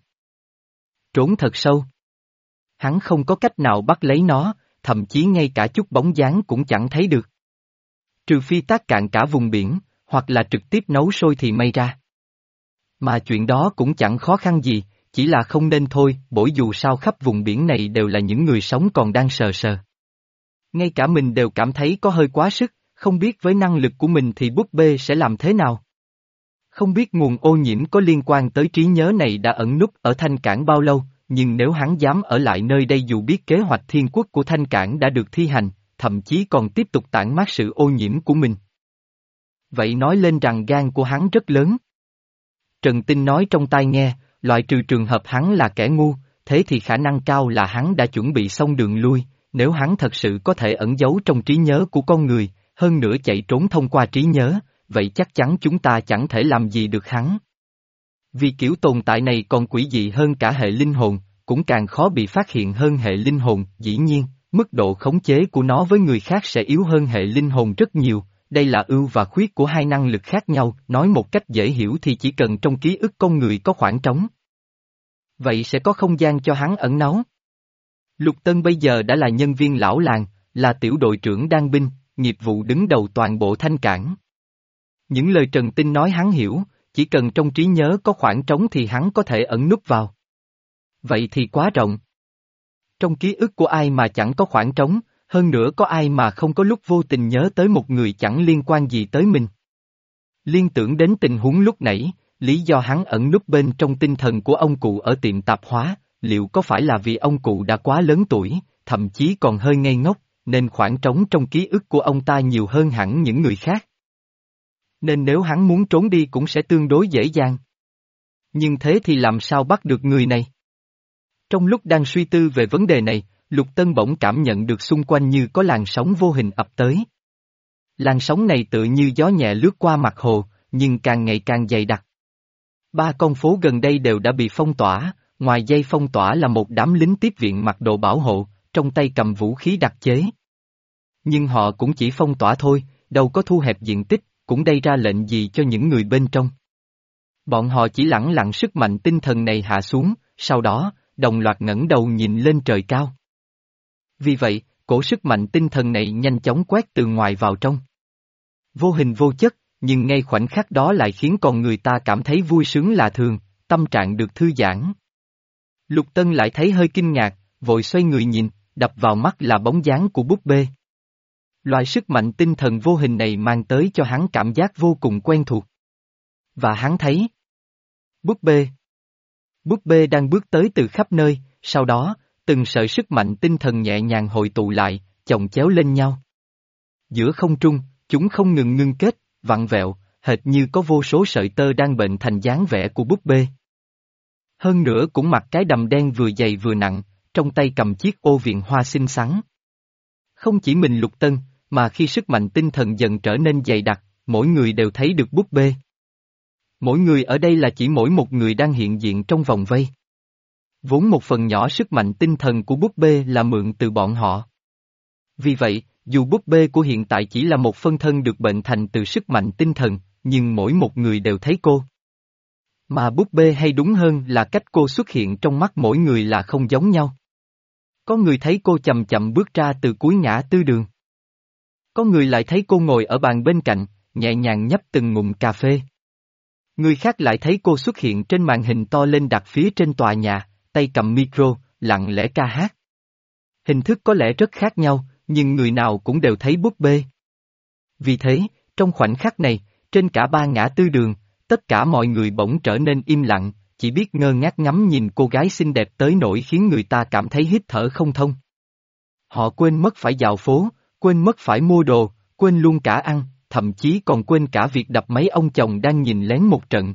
Trốn thật sâu. Hắn không có cách nào bắt lấy nó, thậm chí ngay cả chút bóng dáng cũng chẳng thấy được. Trừ phi tác cạn cả vùng biển, hoặc là trực tiếp nấu sôi thì may ra. Mà chuyện đó cũng chẳng khó khăn gì, chỉ là không nên thôi, bởi dù sao khắp vùng biển này đều là những người sống còn đang sờ sờ. Ngay cả mình đều cảm thấy có hơi quá sức, không biết với năng lực của mình thì búp bê sẽ làm thế nào. Không biết nguồn ô nhiễm có liên quan tới trí nhớ này đã ẩn núp ở Thanh Cảng bao lâu, nhưng nếu hắn dám ở lại nơi đây dù biết kế hoạch thiên quốc của Thanh Cảng đã được thi hành, thậm chí còn tiếp tục tản mát sự ô nhiễm của mình. Vậy nói lên rằng gan của hắn rất lớn. Trần Tinh nói trong tai nghe, loại trừ trường hợp hắn là kẻ ngu, thế thì khả năng cao là hắn đã chuẩn bị xong đường lui, nếu hắn thật sự có thể ẩn giấu trong trí nhớ của con người, hơn nữa chạy trốn thông qua trí nhớ, vậy chắc chắn chúng ta chẳng thể làm gì được hắn. Vì kiểu tồn tại này còn quỷ dị hơn cả hệ linh hồn, cũng càng khó bị phát hiện hơn hệ linh hồn, dĩ nhiên, mức độ khống chế của nó với người khác sẽ yếu hơn hệ linh hồn rất nhiều, đây là ưu và khuyết của hai năng lực khác nhau, nói một cách dễ hiểu thì chỉ cần trong ký ức con người có khoảng trống. Vậy sẽ có không gian cho hắn ẩn náu. Lục Tân bây giờ đã là nhân viên lão làng, là tiểu đội trưởng đan binh, nghiệp vụ đứng đầu toàn bộ Thanh Cảng. Những lời Trần Tinh nói hắn hiểu, chỉ cần trong trí nhớ có khoảng trống thì hắn có thể ẩn núp vào. Vậy thì quá rộng. Trong ký ức của ai mà chẳng có khoảng trống, hơn nữa có ai mà không có lúc vô tình nhớ tới một người chẳng liên quan gì tới mình. Liên tưởng đến tình huống lúc nãy, lý do hắn ẩn núp bên trong tinh thần của ông cụ ở tiệm tạp hóa, liệu có phải là vì ông cụ đã quá lớn tuổi, thậm chí còn hơi ngây ngốc, nên khoảng trống trong ký ức của ông ta nhiều hơn hẳn những người khác. Nên nếu hắn muốn trốn đi cũng sẽ tương đối dễ dàng. Nhưng thế thì làm sao bắt được người này? Trong lúc đang suy tư về vấn đề này, Lục Tân bỗng cảm nhận được xung quanh như có làn sóng vô hình ập tới. Làn sóng này tựa như gió nhẹ lướt qua mặt hồ, nhưng càng ngày càng dày đặc. Ba con phố gần đây đều đã bị phong tỏa, ngoài dây phong tỏa là một đám lính tiếp viện mặc đồ bảo hộ, trong tay cầm vũ khí đặc chế. Nhưng họ cũng chỉ phong tỏa thôi, đâu có thu hẹp diện tích, cũng gây ra lệnh gì cho những người bên trong. Bọn họ chỉ lẳng lặng sức mạnh tinh thần này hạ xuống, sau đó, đồng loạt ngẩng đầu nhìn lên trời cao. Vì vậy, cổ sức mạnh tinh thần này nhanh chóng quét từ ngoài vào trong. Vô hình vô chất, nhưng ngay khoảnh khắc đó lại khiến con người ta cảm thấy vui sướng lạ thường, tâm trạng được thư giãn. Lục Tân lại thấy hơi kinh ngạc, vội xoay người nhìn, đập vào mắt là bóng dáng của búp bê. Loại sức mạnh tinh thần vô hình này mang tới cho hắn cảm giác vô cùng quen thuộc. Và hắn thấy búp bê. Búp bê đang bước tới từ khắp nơi, sau đó, từng sợi sức mạnh tinh thần nhẹ nhàng hội tụ lại, chồng chéo lên nhau. Giữa không trung, chúng không ngừng ngưng kết, vặn vẹo, hệt như có vô số sợi tơ đang bệnh thành dáng vẻ của búp bê. Hơn nữa cũng mặc cái đầm đen vừa dày vừa nặng, trong tay cầm chiếc ô viện hoa xinh xắn. Không chỉ mình Lục Tân, mà khi sức mạnh tinh thần dần trở nên dày đặc, mỗi người đều thấy được búp bê. Mỗi người ở đây là chỉ mỗi một người đang hiện diện trong vòng vây. Vốn một phần nhỏ sức mạnh tinh thần của búp bê là mượn từ bọn họ. Vì vậy, dù búp bê của hiện tại chỉ là một phân thân được bệnh thành từ sức mạnh tinh thần, nhưng mỗi một người đều thấy cô. Mà búp bê hay đúng hơn là cách cô xuất hiện trong mắt mỗi người là không giống nhau. Có người thấy cô chậm chậm bước ra từ cuối ngã tư đường. Có người lại thấy cô ngồi ở bàn bên cạnh, nhẹ nhàng nhấp từng ngụm cà phê. Người khác lại thấy cô xuất hiện trên màn hình to lên đặt phía trên tòa nhà, tay cầm micro, lặng lẽ ca hát. Hình thức có lẽ rất khác nhau, nhưng người nào cũng đều thấy búp bê. Vì thế, trong khoảnh khắc này, trên cả ba ngã tư đường, tất cả mọi người bỗng trở nên im lặng, chỉ biết ngơ ngác ngắm nhìn cô gái xinh đẹp tới nỗi khiến người ta cảm thấy hít thở không thông. Họ quên mất phải dạo phố, quên mất phải mua đồ, quên luôn cả ăn, thậm chí còn quên cả việc đập mấy ông chồng đang nhìn lén một trận.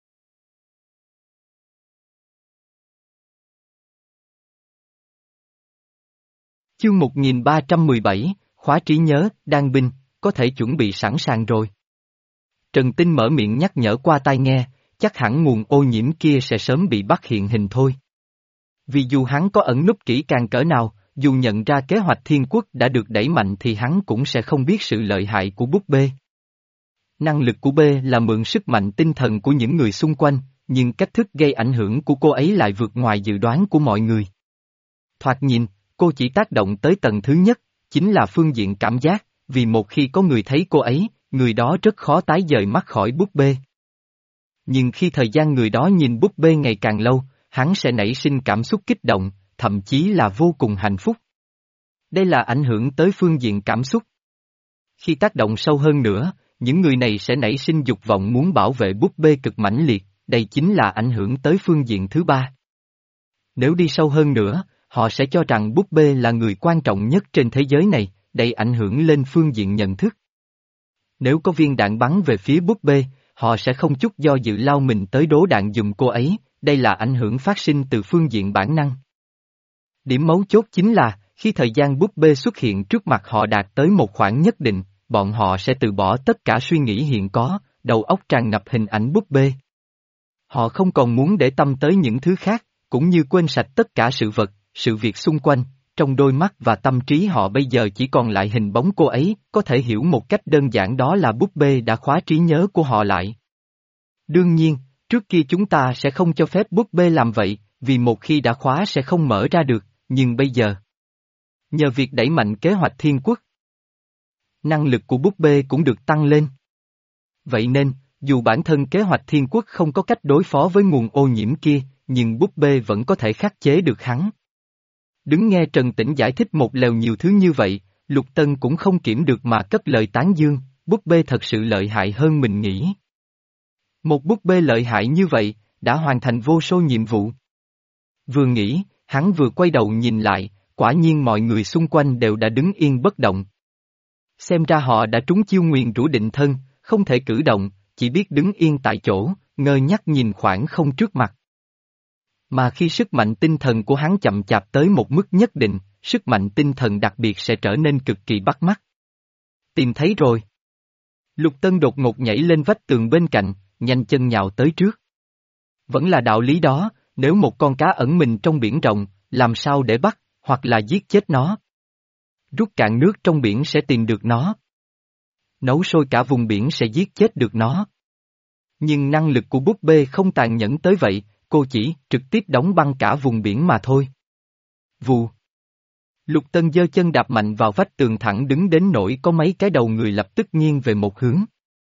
Chương một nghìn ba trăm mười bảy, khóa trí nhớ, đan binh, có thể chuẩn bị sẵn sàng rồi. Trần Tinh mở miệng nhắc nhở qua tai nghe, chắc hẳn nguồn ô nhiễm kia sẽ sớm bị bắt hiện hình thôi. Vì dù hắn có ẩn núp kỹ càng cỡ nào, dù nhận ra kế hoạch thiên quốc đã được đẩy mạnh thì hắn cũng sẽ không biết sự lợi hại của búp bê. Năng lực của B là mượn sức mạnh tinh thần của những người xung quanh, nhưng cách thức gây ảnh hưởng của cô ấy lại vượt ngoài dự đoán của mọi người. Thoạt nhìn, cô chỉ tác động tới tầng thứ nhất, chính là phương diện cảm giác, vì một khi có người thấy cô ấy, người đó rất khó tái dời mắt khỏi búp bê. Nhưng khi thời gian người đó nhìn búp bê ngày càng lâu, hắn sẽ nảy sinh cảm xúc kích động, thậm chí là vô cùng hạnh phúc. Đây là ảnh hưởng tới phương diện cảm xúc. Khi tác động sâu hơn nữa, những người này sẽ nảy sinh dục vọng muốn bảo vệ búp bê cực mãnh liệt, đây chính là ảnh hưởng tới phương diện thứ ba. Nếu đi sâu hơn nữa, họ sẽ cho rằng búp bê là người quan trọng nhất trên thế giới này, đây ảnh hưởng lên phương diện nhận thức. Nếu có viên đạn bắn về phía búp bê, họ sẽ không chút do dự lao mình tới đố đạn giùm cô ấy, đây là ảnh hưởng phát sinh từ phương diện bản năng. Điểm mấu chốt chính là, khi thời gian búp bê xuất hiện trước mặt họ đạt tới một khoảng nhất định, bọn họ sẽ từ bỏ tất cả suy nghĩ hiện có, đầu óc tràn ngập hình ảnh búp bê. Họ không còn muốn để tâm tới những thứ khác, cũng như quên sạch tất cả sự vật, sự việc xung quanh, trong đôi mắt và tâm trí họ bây giờ chỉ còn lại hình bóng cô ấy, có thể hiểu một cách đơn giản đó là búp bê đã khóa trí nhớ của họ lại. Đương nhiên, trước kia chúng ta sẽ không cho phép búp bê làm vậy, vì một khi đã khóa sẽ không mở ra được, nhưng bây giờ, nhờ việc đẩy mạnh kế hoạch thiên quốc, năng lực của búp bê cũng được tăng lên. Vậy nên, dù bản thân kế hoạch thiên quốc không có cách đối phó với nguồn ô nhiễm kia, nhưng búp bê vẫn có thể khắc chế được hắn. Đứng nghe Trần Tĩnh giải thích một lèo nhiều thứ như vậy, Lục Tân cũng không kiểm được mà cất lời tán dương, búp bê thật sự lợi hại hơn mình nghĩ. Một búp bê lợi hại như vậy, đã hoàn thành vô số nhiệm vụ. Vừa nghĩ, hắn vừa quay đầu nhìn lại, quả nhiên mọi người xung quanh đều đã đứng yên bất động. Xem ra họ đã trúng chiêu nguyền rủa định thân, không thể cử động, chỉ biết đứng yên tại chỗ, ngơ nhắc nhìn khoảng không trước mặt. Mà khi sức mạnh tinh thần của hắn chậm chạp tới một mức nhất định, sức mạnh tinh thần đặc biệt sẽ trở nên cực kỳ bắt mắt. Tìm thấy rồi. Lục Tân đột ngột nhảy lên vách tường bên cạnh, nhanh chân nhào tới trước. Vẫn là đạo lý đó, nếu một con cá ẩn mình trong biển rộng, làm sao để bắt, hoặc là giết chết nó. Rút cạn nước trong biển sẽ tìm được nó. Nấu sôi cả vùng biển sẽ giết chết được nó. Nhưng năng lực của búp bê không tàn nhẫn tới vậy, cô chỉ trực tiếp đóng băng cả vùng biển mà thôi. Vù. Lục Tân giơ chân đạp mạnh vào vách tường thẳng đứng đến nỗi có mấy cái đầu người lập tức nghiêng về một hướng.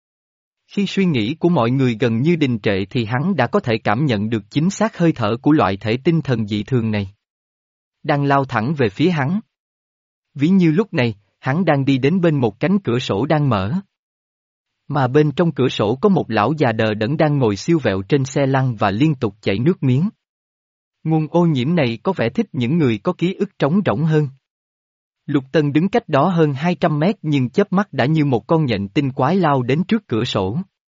Khi suy nghĩ của mọi người gần như đình trệ thì hắn đã có thể cảm nhận được chính xác hơi thở của loại thể tinh thần dị thường này. Đang lao thẳng về phía hắn. Ví như lúc này, hắn đang đi đến bên một cánh cửa sổ đang mở. Mà bên trong cửa sổ có một lão già đờ đẫn đang ngồi siêu vẹo trên xe lăn và liên tục chảy nước miếng. Nguồn ô nhiễm này có vẻ thích những người có ký ức trống rỗng hơn. Lục Tân đứng cách đó hơn hai trăm mét nhưng chớp mắt đã như một con nhện tinh quái lao đến trước cửa sổ.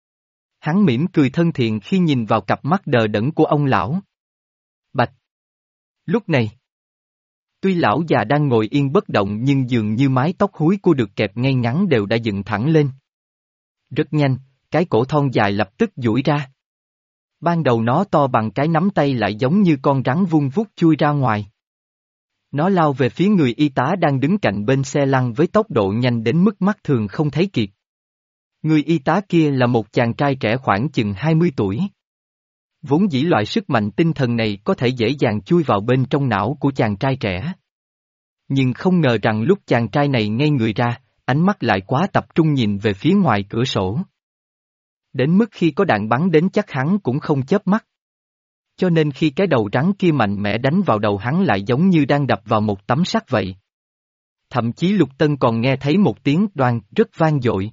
Hắn mỉm cười thân thiện khi nhìn vào cặp mắt đờ đẫn của ông lão. Bạch. Lúc này, tuy lão già đang ngồi yên bất động nhưng dường như mái tóc húi của được kẹp ngay ngắn đều đã dựng thẳng lên. Rất nhanh, cái cổ thon dài lập tức duỗi ra. Ban đầu nó to bằng cái nắm tay lại giống như con rắn vung vút chui ra ngoài. Nó lao về phía người y tá đang đứng cạnh bên xe lăn với tốc độ nhanh đến mức mắt thường không thấy kịp. Người y tá kia là một chàng trai trẻ khoảng chừng hai mươi tuổi. Vốn dĩ loại sức mạnh tinh thần này có thể dễ dàng chui vào bên trong não của chàng trai trẻ. Nhưng không ngờ rằng lúc chàng trai này ngây người ra, ánh mắt lại quá tập trung nhìn về phía ngoài cửa sổ. Đến mức khi có đạn bắn đến chắc hắn cũng không chớp mắt. Cho nên khi cái đầu rắn kia mạnh mẽ đánh vào đầu hắn lại giống như đang đập vào một tấm sắt vậy. Thậm chí Lục Tân còn nghe thấy một tiếng đoan rất vang dội.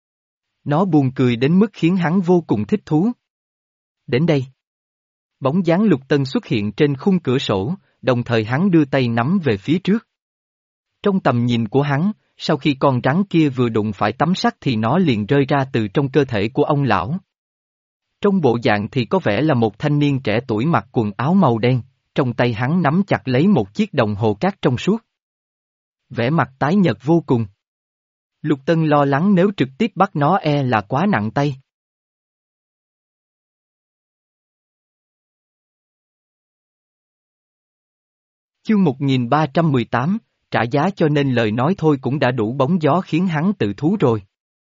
Nó buồn cười đến mức khiến hắn vô cùng thích thú. Đến đây. Bóng dáng Lục Tân xuất hiện trên khung cửa sổ, đồng thời hắn đưa tay nắm về phía trước. Trong tầm nhìn của hắn, sau khi con rắn kia vừa đụng phải tấm sắt thì nó liền rơi ra từ trong cơ thể của ông lão. Trong bộ dạng thì có vẻ là một thanh niên trẻ tuổi mặc quần áo màu đen, trong tay hắn nắm chặt lấy một chiếc đồng hồ cát trong suốt. Vẻ mặt tái nhợt vô cùng. Lục Tân lo lắng nếu trực tiếp bắt nó e là quá nặng tay. Chương một nghìn ba trăm mười tám, trả giá cho nên lời nói thôi cũng đã đủ bóng gió khiến hắn tự thú rồi.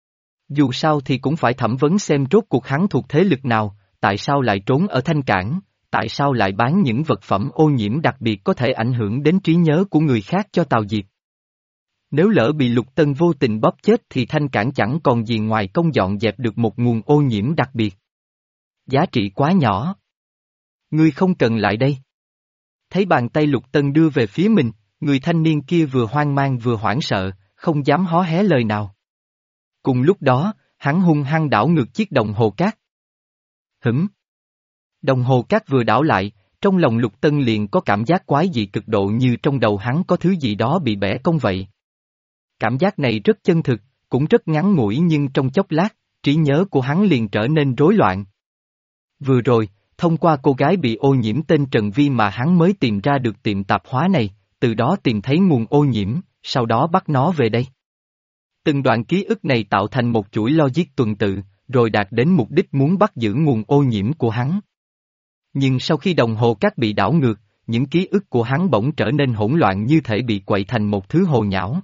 Dù sao thì cũng phải thẩm vấn xem rốt cuộc hắn thuộc thế lực nào, tại sao lại trốn ở Thanh Cảng, tại sao lại bán những vật phẩm ô nhiễm đặc biệt có thể ảnh hưởng đến trí nhớ của người khác cho Tào Diệp. Nếu lỡ bị Lục Tân vô tình bóp chết thì Thanh Cảng chẳng còn gì ngoài công dọn dẹp được một nguồn ô nhiễm đặc biệt. Giá trị quá nhỏ. Ngươi không cần lại đây. Thấy bàn tay Lục Tân đưa về phía mình, người thanh niên kia vừa hoang mang vừa hoảng sợ, không dám hó hé lời nào. Cùng lúc đó, hắn hung hăng đảo ngược chiếc đồng hồ cát. Hửm. Đồng hồ cát vừa đảo lại, trong lòng Lục Tân liền có cảm giác quái dị cực độ như trong đầu hắn có thứ gì đó bị bẻ cong vậy. Cảm giác này rất chân thực, cũng rất ngắn ngủi nhưng trong chốc lát, trí nhớ của hắn liền trở nên rối loạn. Vừa rồi, thông qua cô gái bị ô nhiễm tên Trần Vi mà hắn mới tìm ra được tiệm tạp hóa này, từ đó tìm thấy nguồn ô nhiễm, sau đó bắt nó về đây. Từng đoạn ký ức này tạo thành một chuỗi logic tuần tự, rồi đạt đến mục đích muốn bắt giữ nguồn ô nhiễm của hắn. Nhưng sau khi đồng hồ cát bị đảo ngược, những ký ức của hắn bỗng trở nên hỗn loạn như thể bị quậy thành một thứ hồ nhão.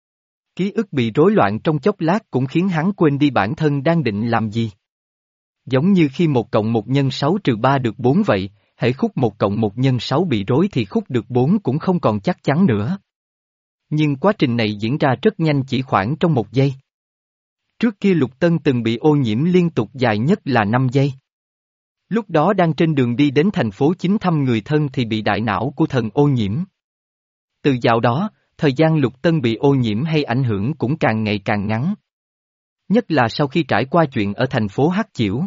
Ký ức bị rối loạn trong chốc lát cũng khiến hắn quên đi bản thân đang định làm gì. Giống như khi một cộng một nhân sáu trừ ba được bốn vậy, hễ khúc một cộng một nhân sáu bị rối thì khúc được bốn cũng không còn chắc chắn nữa. Nhưng quá trình này diễn ra rất nhanh chỉ khoảng trong một giây. Trước kia Lục Tân từng bị ô nhiễm liên tục dài nhất là năm giây. Lúc đó đang trên đường đi đến thành phố chính thăm người thân thì bị đại não của thần ô nhiễm. Từ dạo đó, thời gian Lục Tân bị ô nhiễm hay ảnh hưởng cũng càng ngày càng ngắn. Nhất là sau khi trải qua chuyện ở thành phố Hắc Chiểu.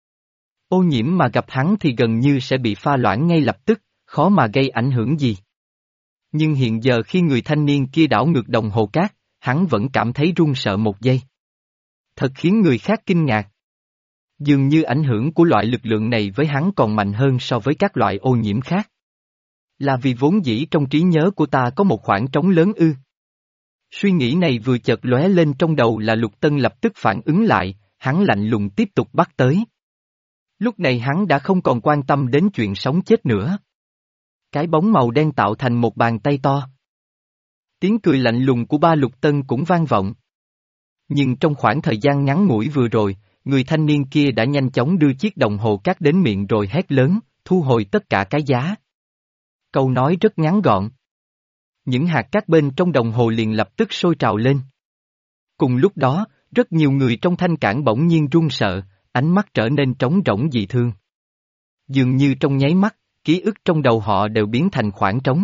Ô nhiễm mà gặp hắn thì gần như sẽ bị pha loãng ngay lập tức, khó mà gây ảnh hưởng gì. Nhưng hiện giờ khi người thanh niên kia đảo ngược đồng hồ cát, hắn vẫn cảm thấy run sợ một giây. Thật khiến người khác kinh ngạc. Dường như ảnh hưởng của loại lực lượng này với hắn còn mạnh hơn so với các loại ô nhiễm khác. Là vì vốn dĩ trong trí nhớ của ta có một khoảng trống lớn ư. Suy nghĩ này vừa chợt lóe lên trong đầu là Lục Tân lập tức phản ứng lại, hắn lạnh lùng tiếp tục bắt tới. Lúc này hắn đã không còn quan tâm đến chuyện sống chết nữa. Cái bóng màu đen tạo thành một bàn tay to. Tiếng cười lạnh lùng của ba Lục Tân cũng vang vọng. Nhưng trong khoảng thời gian ngắn ngủi vừa rồi, người thanh niên kia đã nhanh chóng đưa chiếc đồng hồ cát đến miệng rồi hét lớn, thu hồi tất cả cái giá. Câu nói rất ngắn gọn. Những hạt cát bên trong đồng hồ liền lập tức sôi trào lên. Cùng lúc đó, rất nhiều người trong thanh cảng bỗng nhiên run sợ, ánh mắt trở nên trống rỗng dị thương. Dường như trong nháy mắt, ký ức trong đầu họ đều biến thành khoảng trống.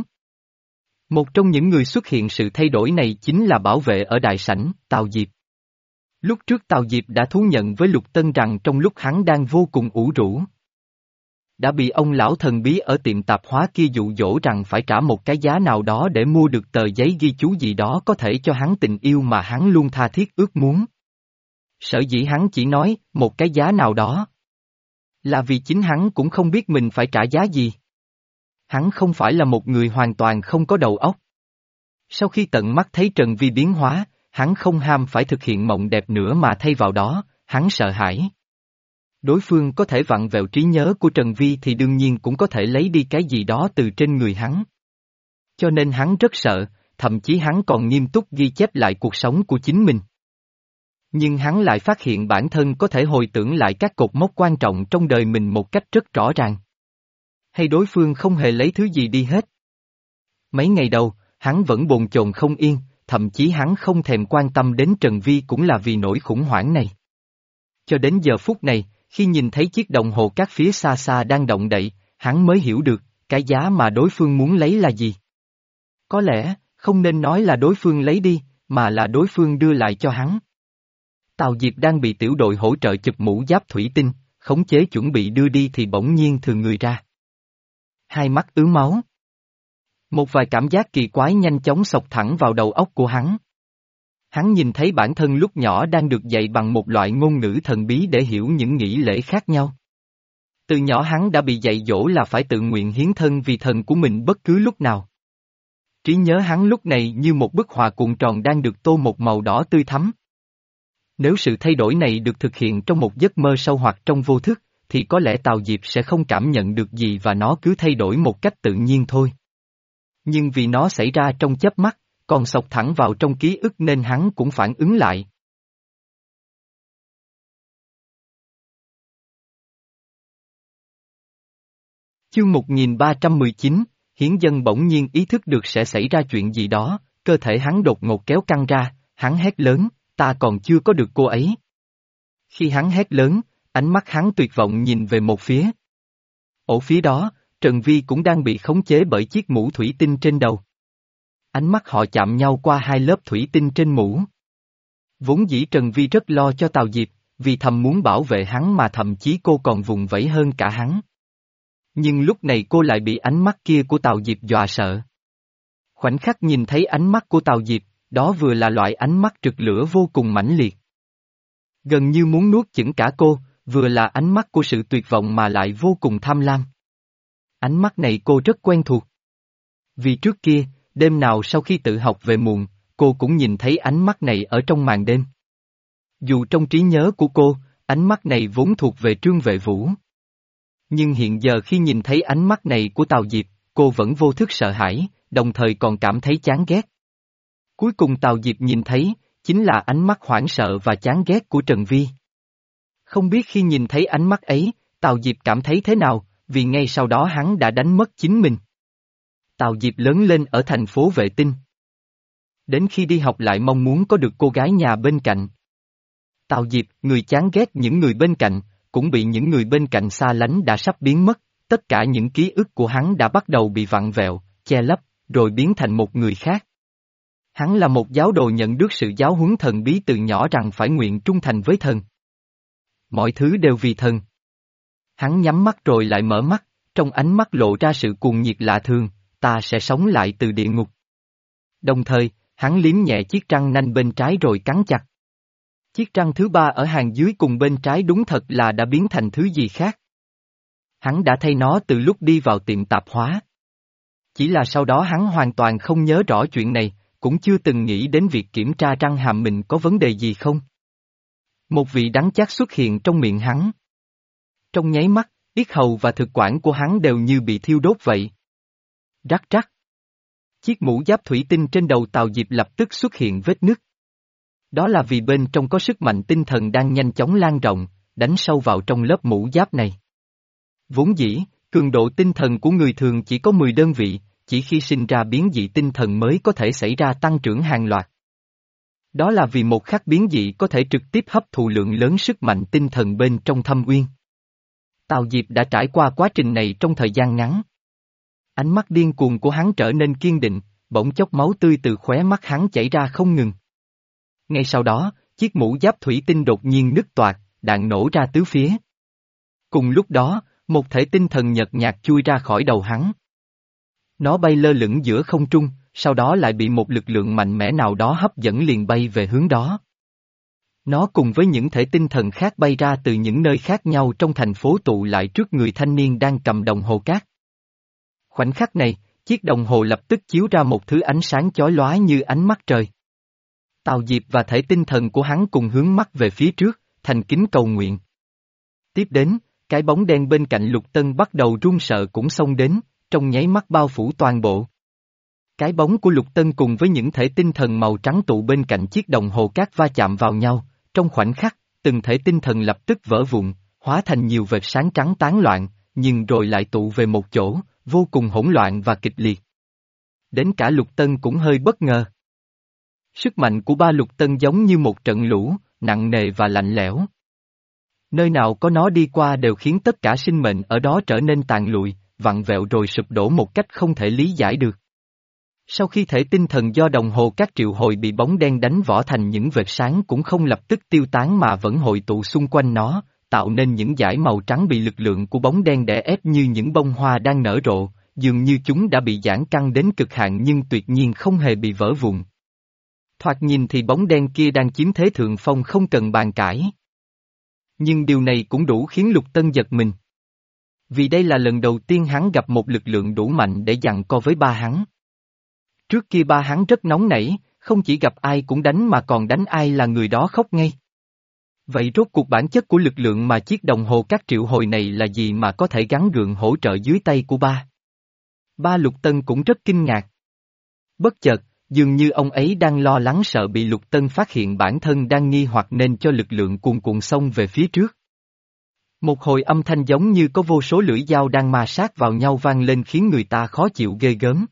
Một trong những người xuất hiện sự thay đổi này chính là bảo vệ ở đại sảnh, Tào Diệp. Lúc trước Tào Diệp đã thú nhận với Lục Tân rằng trong lúc hắn đang vô cùng ủ rũ, đã bị ông lão thần bí ở tiệm tạp hóa kia dụ dỗ rằng phải trả một cái giá nào đó để mua được tờ giấy ghi chú gì đó có thể cho hắn tình yêu mà hắn luôn tha thiết ước muốn. Sở dĩ hắn chỉ nói một cái giá nào đó, là vì chính hắn cũng không biết mình phải trả giá gì. Hắn không phải là một người hoàn toàn không có đầu óc. Sau khi tận mắt thấy Trần Vi biến hóa, hắn không ham phải thực hiện mộng đẹp nữa mà thay vào đó, hắn sợ hãi. Đối phương có thể vặn vẹo trí nhớ của Trần Vi thì đương nhiên cũng có thể lấy đi cái gì đó từ trên người hắn. Cho nên hắn rất sợ, thậm chí hắn còn nghiêm túc ghi chép lại cuộc sống của chính mình. Nhưng hắn lại phát hiện bản thân có thể hồi tưởng lại các cột mốc quan trọng trong đời mình một cách rất rõ ràng. Hay đối phương không hề lấy thứ gì đi hết. Mấy ngày đầu, hắn vẫn bồn chồn không yên, thậm chí hắn không thèm quan tâm đến Trần Vi cũng là vì nỗi khủng hoảng này. Cho đến giờ phút này, khi nhìn thấy chiếc đồng hồ cát phía xa xa đang động đậy, hắn mới hiểu được, cái giá mà đối phương muốn lấy là gì. Có lẽ, không nên nói là đối phương lấy đi, mà là đối phương đưa lại cho hắn. Tào Diệp đang bị tiểu đội hỗ trợ chụp mũ giáp thủy tinh, khống chế chuẩn bị đưa đi thì bỗng nhiên thừa người ra. Hai mắt ứ máu. Một vài cảm giác kỳ quái nhanh chóng xộc thẳng vào đầu óc của hắn. Hắn nhìn thấy bản thân lúc nhỏ đang được dạy bằng một loại ngôn ngữ thần bí để hiểu những nghi lễ khác nhau. Từ nhỏ hắn đã bị dạy dỗ là phải tự nguyện hiến thân vì thần của mình bất cứ lúc nào. Trí nhớ hắn lúc này như một bức họa cuộn tròn đang được tô một màu đỏ tươi thắm. Nếu sự thay đổi này được thực hiện trong một giấc mơ sâu hoặc trong vô thức, thì có lẽ Tào Diệp sẽ không cảm nhận được gì và nó cứ thay đổi một cách tự nhiên thôi. Nhưng vì nó xảy ra trong chớp mắt, còn xộc thẳng vào trong ký ức nên hắn cũng phản ứng lại. Chương một nghìn ba trăm mười chín, Hiến Dân bỗng nhiên ý thức được sẽ xảy ra chuyện gì đó, cơ thể hắn đột ngột kéo căng ra, hắn hét lớn, ta còn chưa có được cô ấy. Khi hắn hét lớn, ánh mắt hắn tuyệt vọng nhìn về một phía. Ở phía đó, Trần Vi cũng đang bị khống chế bởi chiếc mũ thủy tinh trên đầu. Ánh mắt họ chạm nhau qua hai lớp thủy tinh trên mũ. Vốn dĩ Trần Vi rất lo cho Tào Diệp, vì thầm muốn bảo vệ hắn mà thậm chí cô còn vùng vẫy hơn cả hắn. Nhưng lúc này cô lại bị ánh mắt kia của Tào Diệp dọa sợ. Khoảnh khắc nhìn thấy ánh mắt của Tào Diệp, đó vừa là loại ánh mắt rực lửa vô cùng mãnh liệt. Gần như muốn nuốt chửng cả cô, vừa là ánh mắt của sự tuyệt vọng mà lại vô cùng tham lam. Ánh mắt này cô rất quen thuộc. Vì trước kia, đêm nào sau khi tự học về muộn, cô cũng nhìn thấy ánh mắt này ở trong màn đêm. Dù trong trí nhớ của cô, ánh mắt này vốn thuộc về Trương Vệ Vũ. Nhưng hiện giờ khi nhìn thấy ánh mắt này của Tào Diệp, cô vẫn vô thức sợ hãi, đồng thời còn cảm thấy chán ghét. Cuối cùng Tào Diệp nhìn thấy, chính là ánh mắt hoảng sợ và chán ghét của Trần Vi. Không biết khi nhìn thấy ánh mắt ấy, Tào Diệp cảm thấy thế nào, vì ngay sau đó hắn đã đánh mất chính mình. Tào Diệp lớn lên ở thành phố Vệ Tinh. Đến khi đi học lại mong muốn có được cô gái nhà bên cạnh. Tào Diệp, người chán ghét những người bên cạnh, cũng bị những người bên cạnh xa lánh đã sắp biến mất, tất cả những ký ức của hắn đã bắt đầu bị vặn vẹo, che lấp, rồi biến thành một người khác. Hắn là một giáo đồ nhận được sự giáo huấn thần bí từ nhỏ rằng phải nguyện trung thành với thần. Mọi thứ đều vì thần. Hắn nhắm mắt rồi lại mở mắt, trong ánh mắt lộ ra sự cuồng nhiệt lạ thường, ta sẽ sống lại từ địa ngục. Đồng thời, hắn liếm nhẹ chiếc răng nanh bên trái rồi cắn chặt. Chiếc răng thứ ba ở hàng dưới cùng bên trái đúng thật là đã biến thành thứ gì khác. Hắn đã thay nó từ lúc đi vào tiệm tạp hóa. Chỉ là sau đó hắn hoàn toàn không nhớ rõ chuyện này, cũng chưa từng nghĩ đến việc kiểm tra răng hàm mình có vấn đề gì không. Một vị đắng chát xuất hiện trong miệng hắn. Trong nháy mắt, yết hầu và thực quản của hắn đều như bị thiêu đốt vậy. Rắc rắc. Chiếc mũ giáp thủy tinh trên đầu Tào Diệp lập tức xuất hiện vết nứt. Đó là vì bên trong có sức mạnh tinh thần đang nhanh chóng lan rộng, đánh sâu vào trong lớp mũ giáp này. Vốn dĩ, cường độ tinh thần của người thường chỉ có mười đơn vị, chỉ khi sinh ra biến dị tinh thần mới có thể xảy ra tăng trưởng hàng loạt. Đó là vì một khắc biến dị có thể trực tiếp hấp thụ lượng lớn sức mạnh tinh thần bên trong thâm uyên. Tào Diệp đã trải qua quá trình này trong thời gian ngắn. Ánh mắt điên cuồng của hắn trở nên kiên định, bỗng chốc máu tươi từ khóe mắt hắn chảy ra không ngừng. Ngay sau đó, chiếc mũ giáp thủy tinh đột nhiên nứt toạc, đạn nổ ra tứ phía. Cùng lúc đó, một thể tinh thần nhợt nhạt chui ra khỏi đầu hắn. Nó bay lơ lửng giữa không trung, sau đó lại bị một lực lượng mạnh mẽ nào đó hấp dẫn liền bay về hướng đó. Nó cùng với những thể tinh thần khác bay ra từ những nơi khác nhau trong thành phố tụ lại trước người thanh niên đang cầm đồng hồ cát. Khoảnh khắc này, chiếc đồng hồ lập tức chiếu ra một thứ ánh sáng chói lóa như ánh mắt trời. Tào Diệp và thể tinh thần của hắn cùng hướng mắt về phía trước, thành kính cầu nguyện. Tiếp đến, cái bóng đen bên cạnh Lục Tân bắt đầu run sợ cũng xông đến, trong nháy mắt bao phủ toàn bộ. Cái bóng của Lục Tân cùng với những thể tinh thần màu trắng tụ bên cạnh chiếc đồng hồ cát va chạm vào nhau, trong khoảnh khắc, từng thể tinh thần lập tức vỡ vụn, hóa thành nhiều vệt sáng trắng tán loạn, nhưng rồi lại tụ về một chỗ, vô cùng hỗn loạn và kịch liệt. Đến cả Lục Tân cũng hơi bất ngờ. Sức mạnh của ba Lục Tân giống như một trận lũ, nặng nề và lạnh lẽo. Nơi nào có nó đi qua đều khiến tất cả sinh mệnh ở đó trở nên tàn lụi, vặn vẹo rồi sụp đổ một cách không thể lý giải được. Sau khi thể tinh thần do đồng hồ các triệu hồi bị bóng đen đánh vỡ thành những vệt sáng cũng không lập tức tiêu tán mà vẫn hội tụ xung quanh nó, tạo nên những dải màu trắng bị lực lượng của bóng đen đè ép như những bông hoa đang nở rộ, dường như chúng đã bị giãn căng đến cực hạn nhưng tuyệt nhiên không hề bị vỡ vụn. Thoạt nhìn thì bóng đen kia đang chiếm thế thượng phong không cần bàn cãi. Nhưng điều này cũng đủ khiến Lục Tân giật mình. Vì đây là lần đầu tiên hắn gặp một lực lượng đủ mạnh để giằng co với ba hắn. Trước kia ba hắn rất nóng nảy, không chỉ gặp ai cũng đánh mà còn đánh ai là người đó khóc ngay. Vậy rốt cuộc bản chất của lực lượng mà chiếc đồng hồ các triệu hồi này là gì mà có thể gắn gượng hỗ trợ dưới tay của ba? Ba Lục Tân cũng rất kinh ngạc. Bất chợt, dường như ông ấy đang lo lắng sợ bị Lục Tân phát hiện bản thân đang nghi hoặc nên cho lực lượng cuồn cuộn xông về phía trước. Một hồi âm thanh giống như có vô số lưỡi dao đang ma sát vào nhau vang lên khiến người ta khó chịu ghê gớm.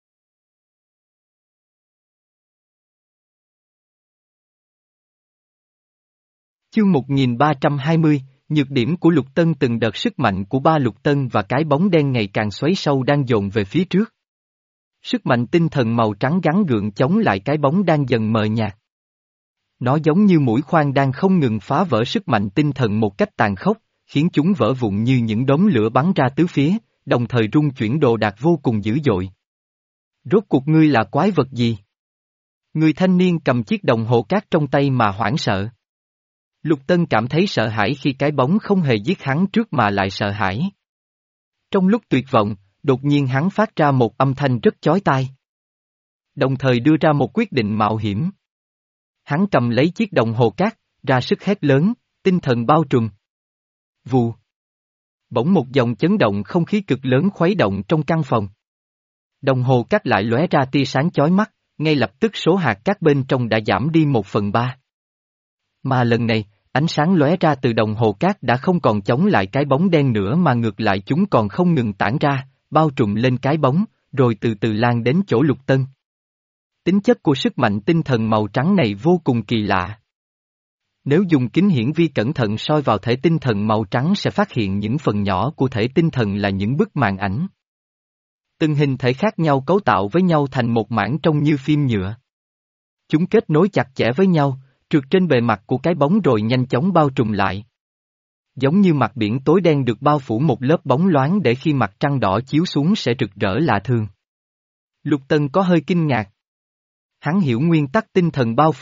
Chương một nghìn ba trăm hai mươi, nhược điểm của Lục Tân. Từng đợt sức mạnh của ba Lục Tân và cái bóng đen ngày càng xoáy sâu đang dồn về phía trước. Sức mạnh tinh thần màu trắng gắn gượng chống lại cái bóng đang dần mờ nhạt. Nó giống như mũi khoan đang không ngừng phá vỡ sức mạnh tinh thần một cách tàn khốc, khiến chúng vỡ vụn như những đống lửa bắn ra tứ phía, đồng thời rung chuyển đồ đạc vô cùng dữ dội. Rốt cuộc ngươi là quái vật gì? Người thanh niên cầm chiếc đồng hồ cát trong tay mà hoảng sợ. Lục Tân cảm thấy sợ hãi khi cái bóng không hề giết hắn trước mà lại sợ hãi. Trong lúc tuyệt vọng, đột nhiên hắn phát ra một âm thanh rất chói tai. Đồng thời đưa ra một quyết định mạo hiểm. Hắn cầm lấy chiếc đồng hồ cát, ra sức hét lớn, tinh thần bao trùm. Vù. Bỗng một dòng chấn động không khí cực lớn khuấy động trong căn phòng. Đồng hồ cát lại lóe ra tia sáng chói mắt, ngay lập tức số hạt cát bên trong đã giảm đi một phần ba. Mà lần này, ánh sáng lóe ra từ đồng hồ cát đã không còn chống lại cái bóng đen nữa mà ngược lại chúng còn không ngừng tản ra, bao trùm lên cái bóng, rồi từ từ lan đến chỗ Lục Tân. Tính chất của sức mạnh tinh thần màu trắng này vô cùng kỳ lạ. Nếu dùng kính hiển vi cẩn thận soi vào thể tinh thần màu trắng sẽ phát hiện những phần nhỏ của thể tinh thần là những bức màn ảnh. Từng hình thể khác nhau cấu tạo với nhau thành một mảng trông như phim nhựa. Chúng kết nối chặt chẽ với nhau, trượt trên bề mặt của cái bóng rồi nhanh chóng bao trùm lại. Giống như mặt biển tối đen được bao phủ một lớp bóng loáng để khi mặt trăng đỏ chiếu xuống sẽ rực rỡ lạ thường. Lục Tân có hơi kinh ngạc. Hắn hiểu nguyên tắc tinh thần bao phủ,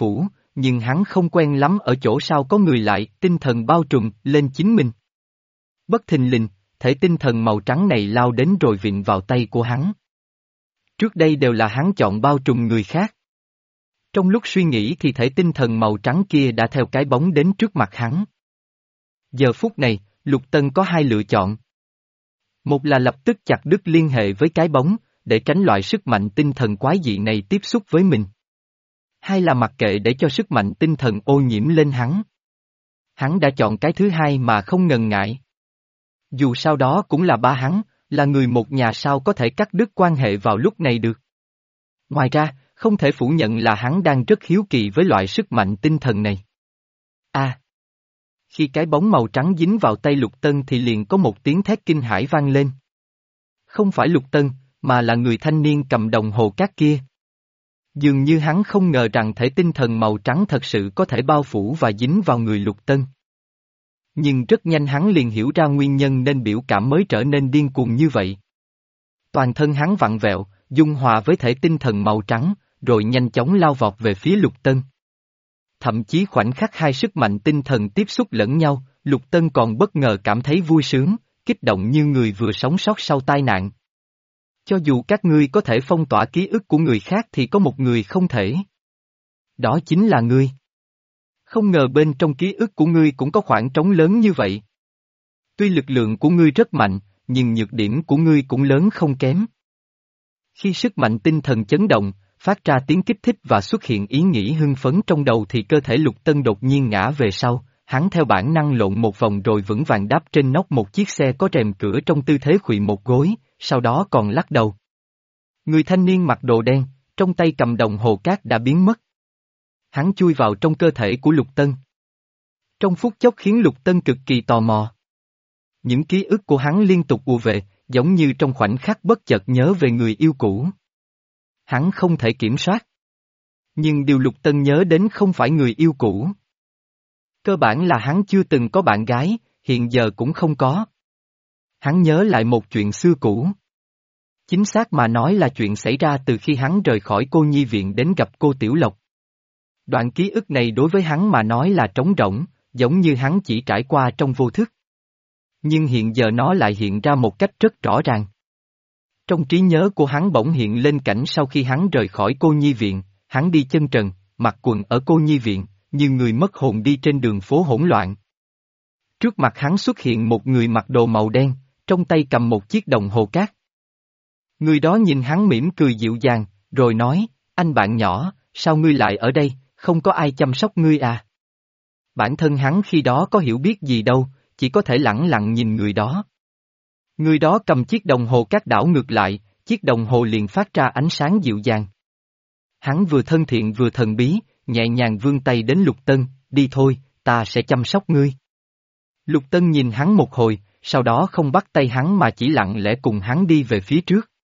nhưng hắn không quen lắm ở chỗ sao có người lại tinh thần bao trùm lên chính mình. Bất thình lình, thể tinh thần màu trắng này lao đến rồi vịn vào tay của hắn. Trước đây đều là hắn chọn bao trùm người khác. Trong lúc suy nghĩ thì thể tinh thần màu trắng kia đã theo cái bóng đến trước mặt hắn. Giờ phút này, Lục Tân có hai lựa chọn. Một là lập tức chặt đứt liên hệ với cái bóng, để tránh loại sức mạnh tinh thần quái dị này tiếp xúc với mình. Hai là mặc kệ để cho sức mạnh tinh thần ô nhiễm lên hắn. Hắn đã chọn cái thứ hai mà không ngần ngại. Dù sao đó cũng là ba hắn, là người một nhà, sao có thể cắt đứt quan hệ vào lúc này được. Ngoài ra, không thể phủ nhận là hắn đang rất hiếu kỳ với loại sức mạnh tinh thần này. À! Khi cái bóng màu trắng dính vào tay Lục Tân thì liền có một tiếng thét kinh hãi vang lên. Không phải Lục Tân, mà là người thanh niên cầm đồng hồ cát kia. Dường như hắn không ngờ rằng thể tinh thần màu trắng thật sự có thể bao phủ và dính vào người Lục Tân. Nhưng rất nhanh hắn liền hiểu ra nguyên nhân nên biểu cảm mới trở nên điên cuồng như vậy. Toàn thân hắn vặn vẹo, dung hòa với thể tinh thần màu trắng, rồi nhanh chóng lao vọt về phía Lục Tân. Thậm chí khoảnh khắc hai sức mạnh tinh thần tiếp xúc lẫn nhau, Lục Tân còn bất ngờ cảm thấy vui sướng, kích động như người vừa sống sót sau tai nạn. Cho dù các ngươi có thể phong tỏa ký ức của người khác thì có một người không thể. Đó chính là ngươi. Không ngờ bên trong ký ức của ngươi cũng có khoảng trống lớn như vậy. Tuy lực lượng của ngươi rất mạnh, nhưng nhược điểm của ngươi cũng lớn không kém. Khi sức mạnh tinh thần chấn động, phát ra tiếng kích thích và xuất hiện ý nghĩ hưng phấn trong đầu thì cơ thể Lục Tân đột nhiên ngã về sau, hắn theo bản năng lộn một vòng rồi vững vàng đáp trên nóc một chiếc xe có rèm cửa trong tư thế khuỵu một gối, sau đó còn lắc đầu. Người thanh niên mặc đồ đen, trong tay cầm đồng hồ cát đã biến mất. Hắn chui vào trong cơ thể của Lục Tân. Trong phút chốc khiến Lục Tân cực kỳ tò mò. Những ký ức của hắn liên tục ùa về, giống như trong khoảnh khắc bất chợt nhớ về người yêu cũ. Hắn không thể kiểm soát. Nhưng điều Lục Tân nhớ đến không phải người yêu cũ. Cơ bản là hắn chưa từng có bạn gái, hiện giờ cũng không có. Hắn nhớ lại một chuyện xưa cũ. Chính xác mà nói là chuyện xảy ra từ khi hắn rời khỏi cô nhi viện đến gặp cô Tiểu Lộc. Đoạn ký ức này đối với hắn mà nói là trống rỗng, giống như hắn chỉ trải qua trong vô thức. Nhưng hiện giờ nó lại hiện ra một cách rất rõ ràng. Trong trí nhớ của hắn bỗng hiện lên cảnh sau khi hắn rời khỏi cô nhi viện, hắn đi chân trần, mặc quần ở cô nhi viện, như người mất hồn đi trên đường phố hỗn loạn. Trước mặt hắn xuất hiện một người mặc đồ màu đen, trong tay cầm một chiếc đồng hồ cát. Người đó nhìn hắn mỉm cười dịu dàng, rồi nói, anh bạn nhỏ, sao ngươi lại ở đây, không có ai chăm sóc ngươi à? Bản thân hắn khi đó có hiểu biết gì đâu, chỉ có thể lẳng lặng nhìn người đó. Người đó cầm chiếc đồng hồ cát đảo ngược lại, chiếc đồng hồ liền phát ra ánh sáng dịu dàng. Hắn vừa thân thiện vừa thần bí, nhẹ nhàng vươn tay đến Lục Tân, đi thôi, ta sẽ chăm sóc ngươi. Lục Tân nhìn hắn một hồi, sau đó không bắt tay hắn mà chỉ lặng lẽ cùng hắn đi về phía trước.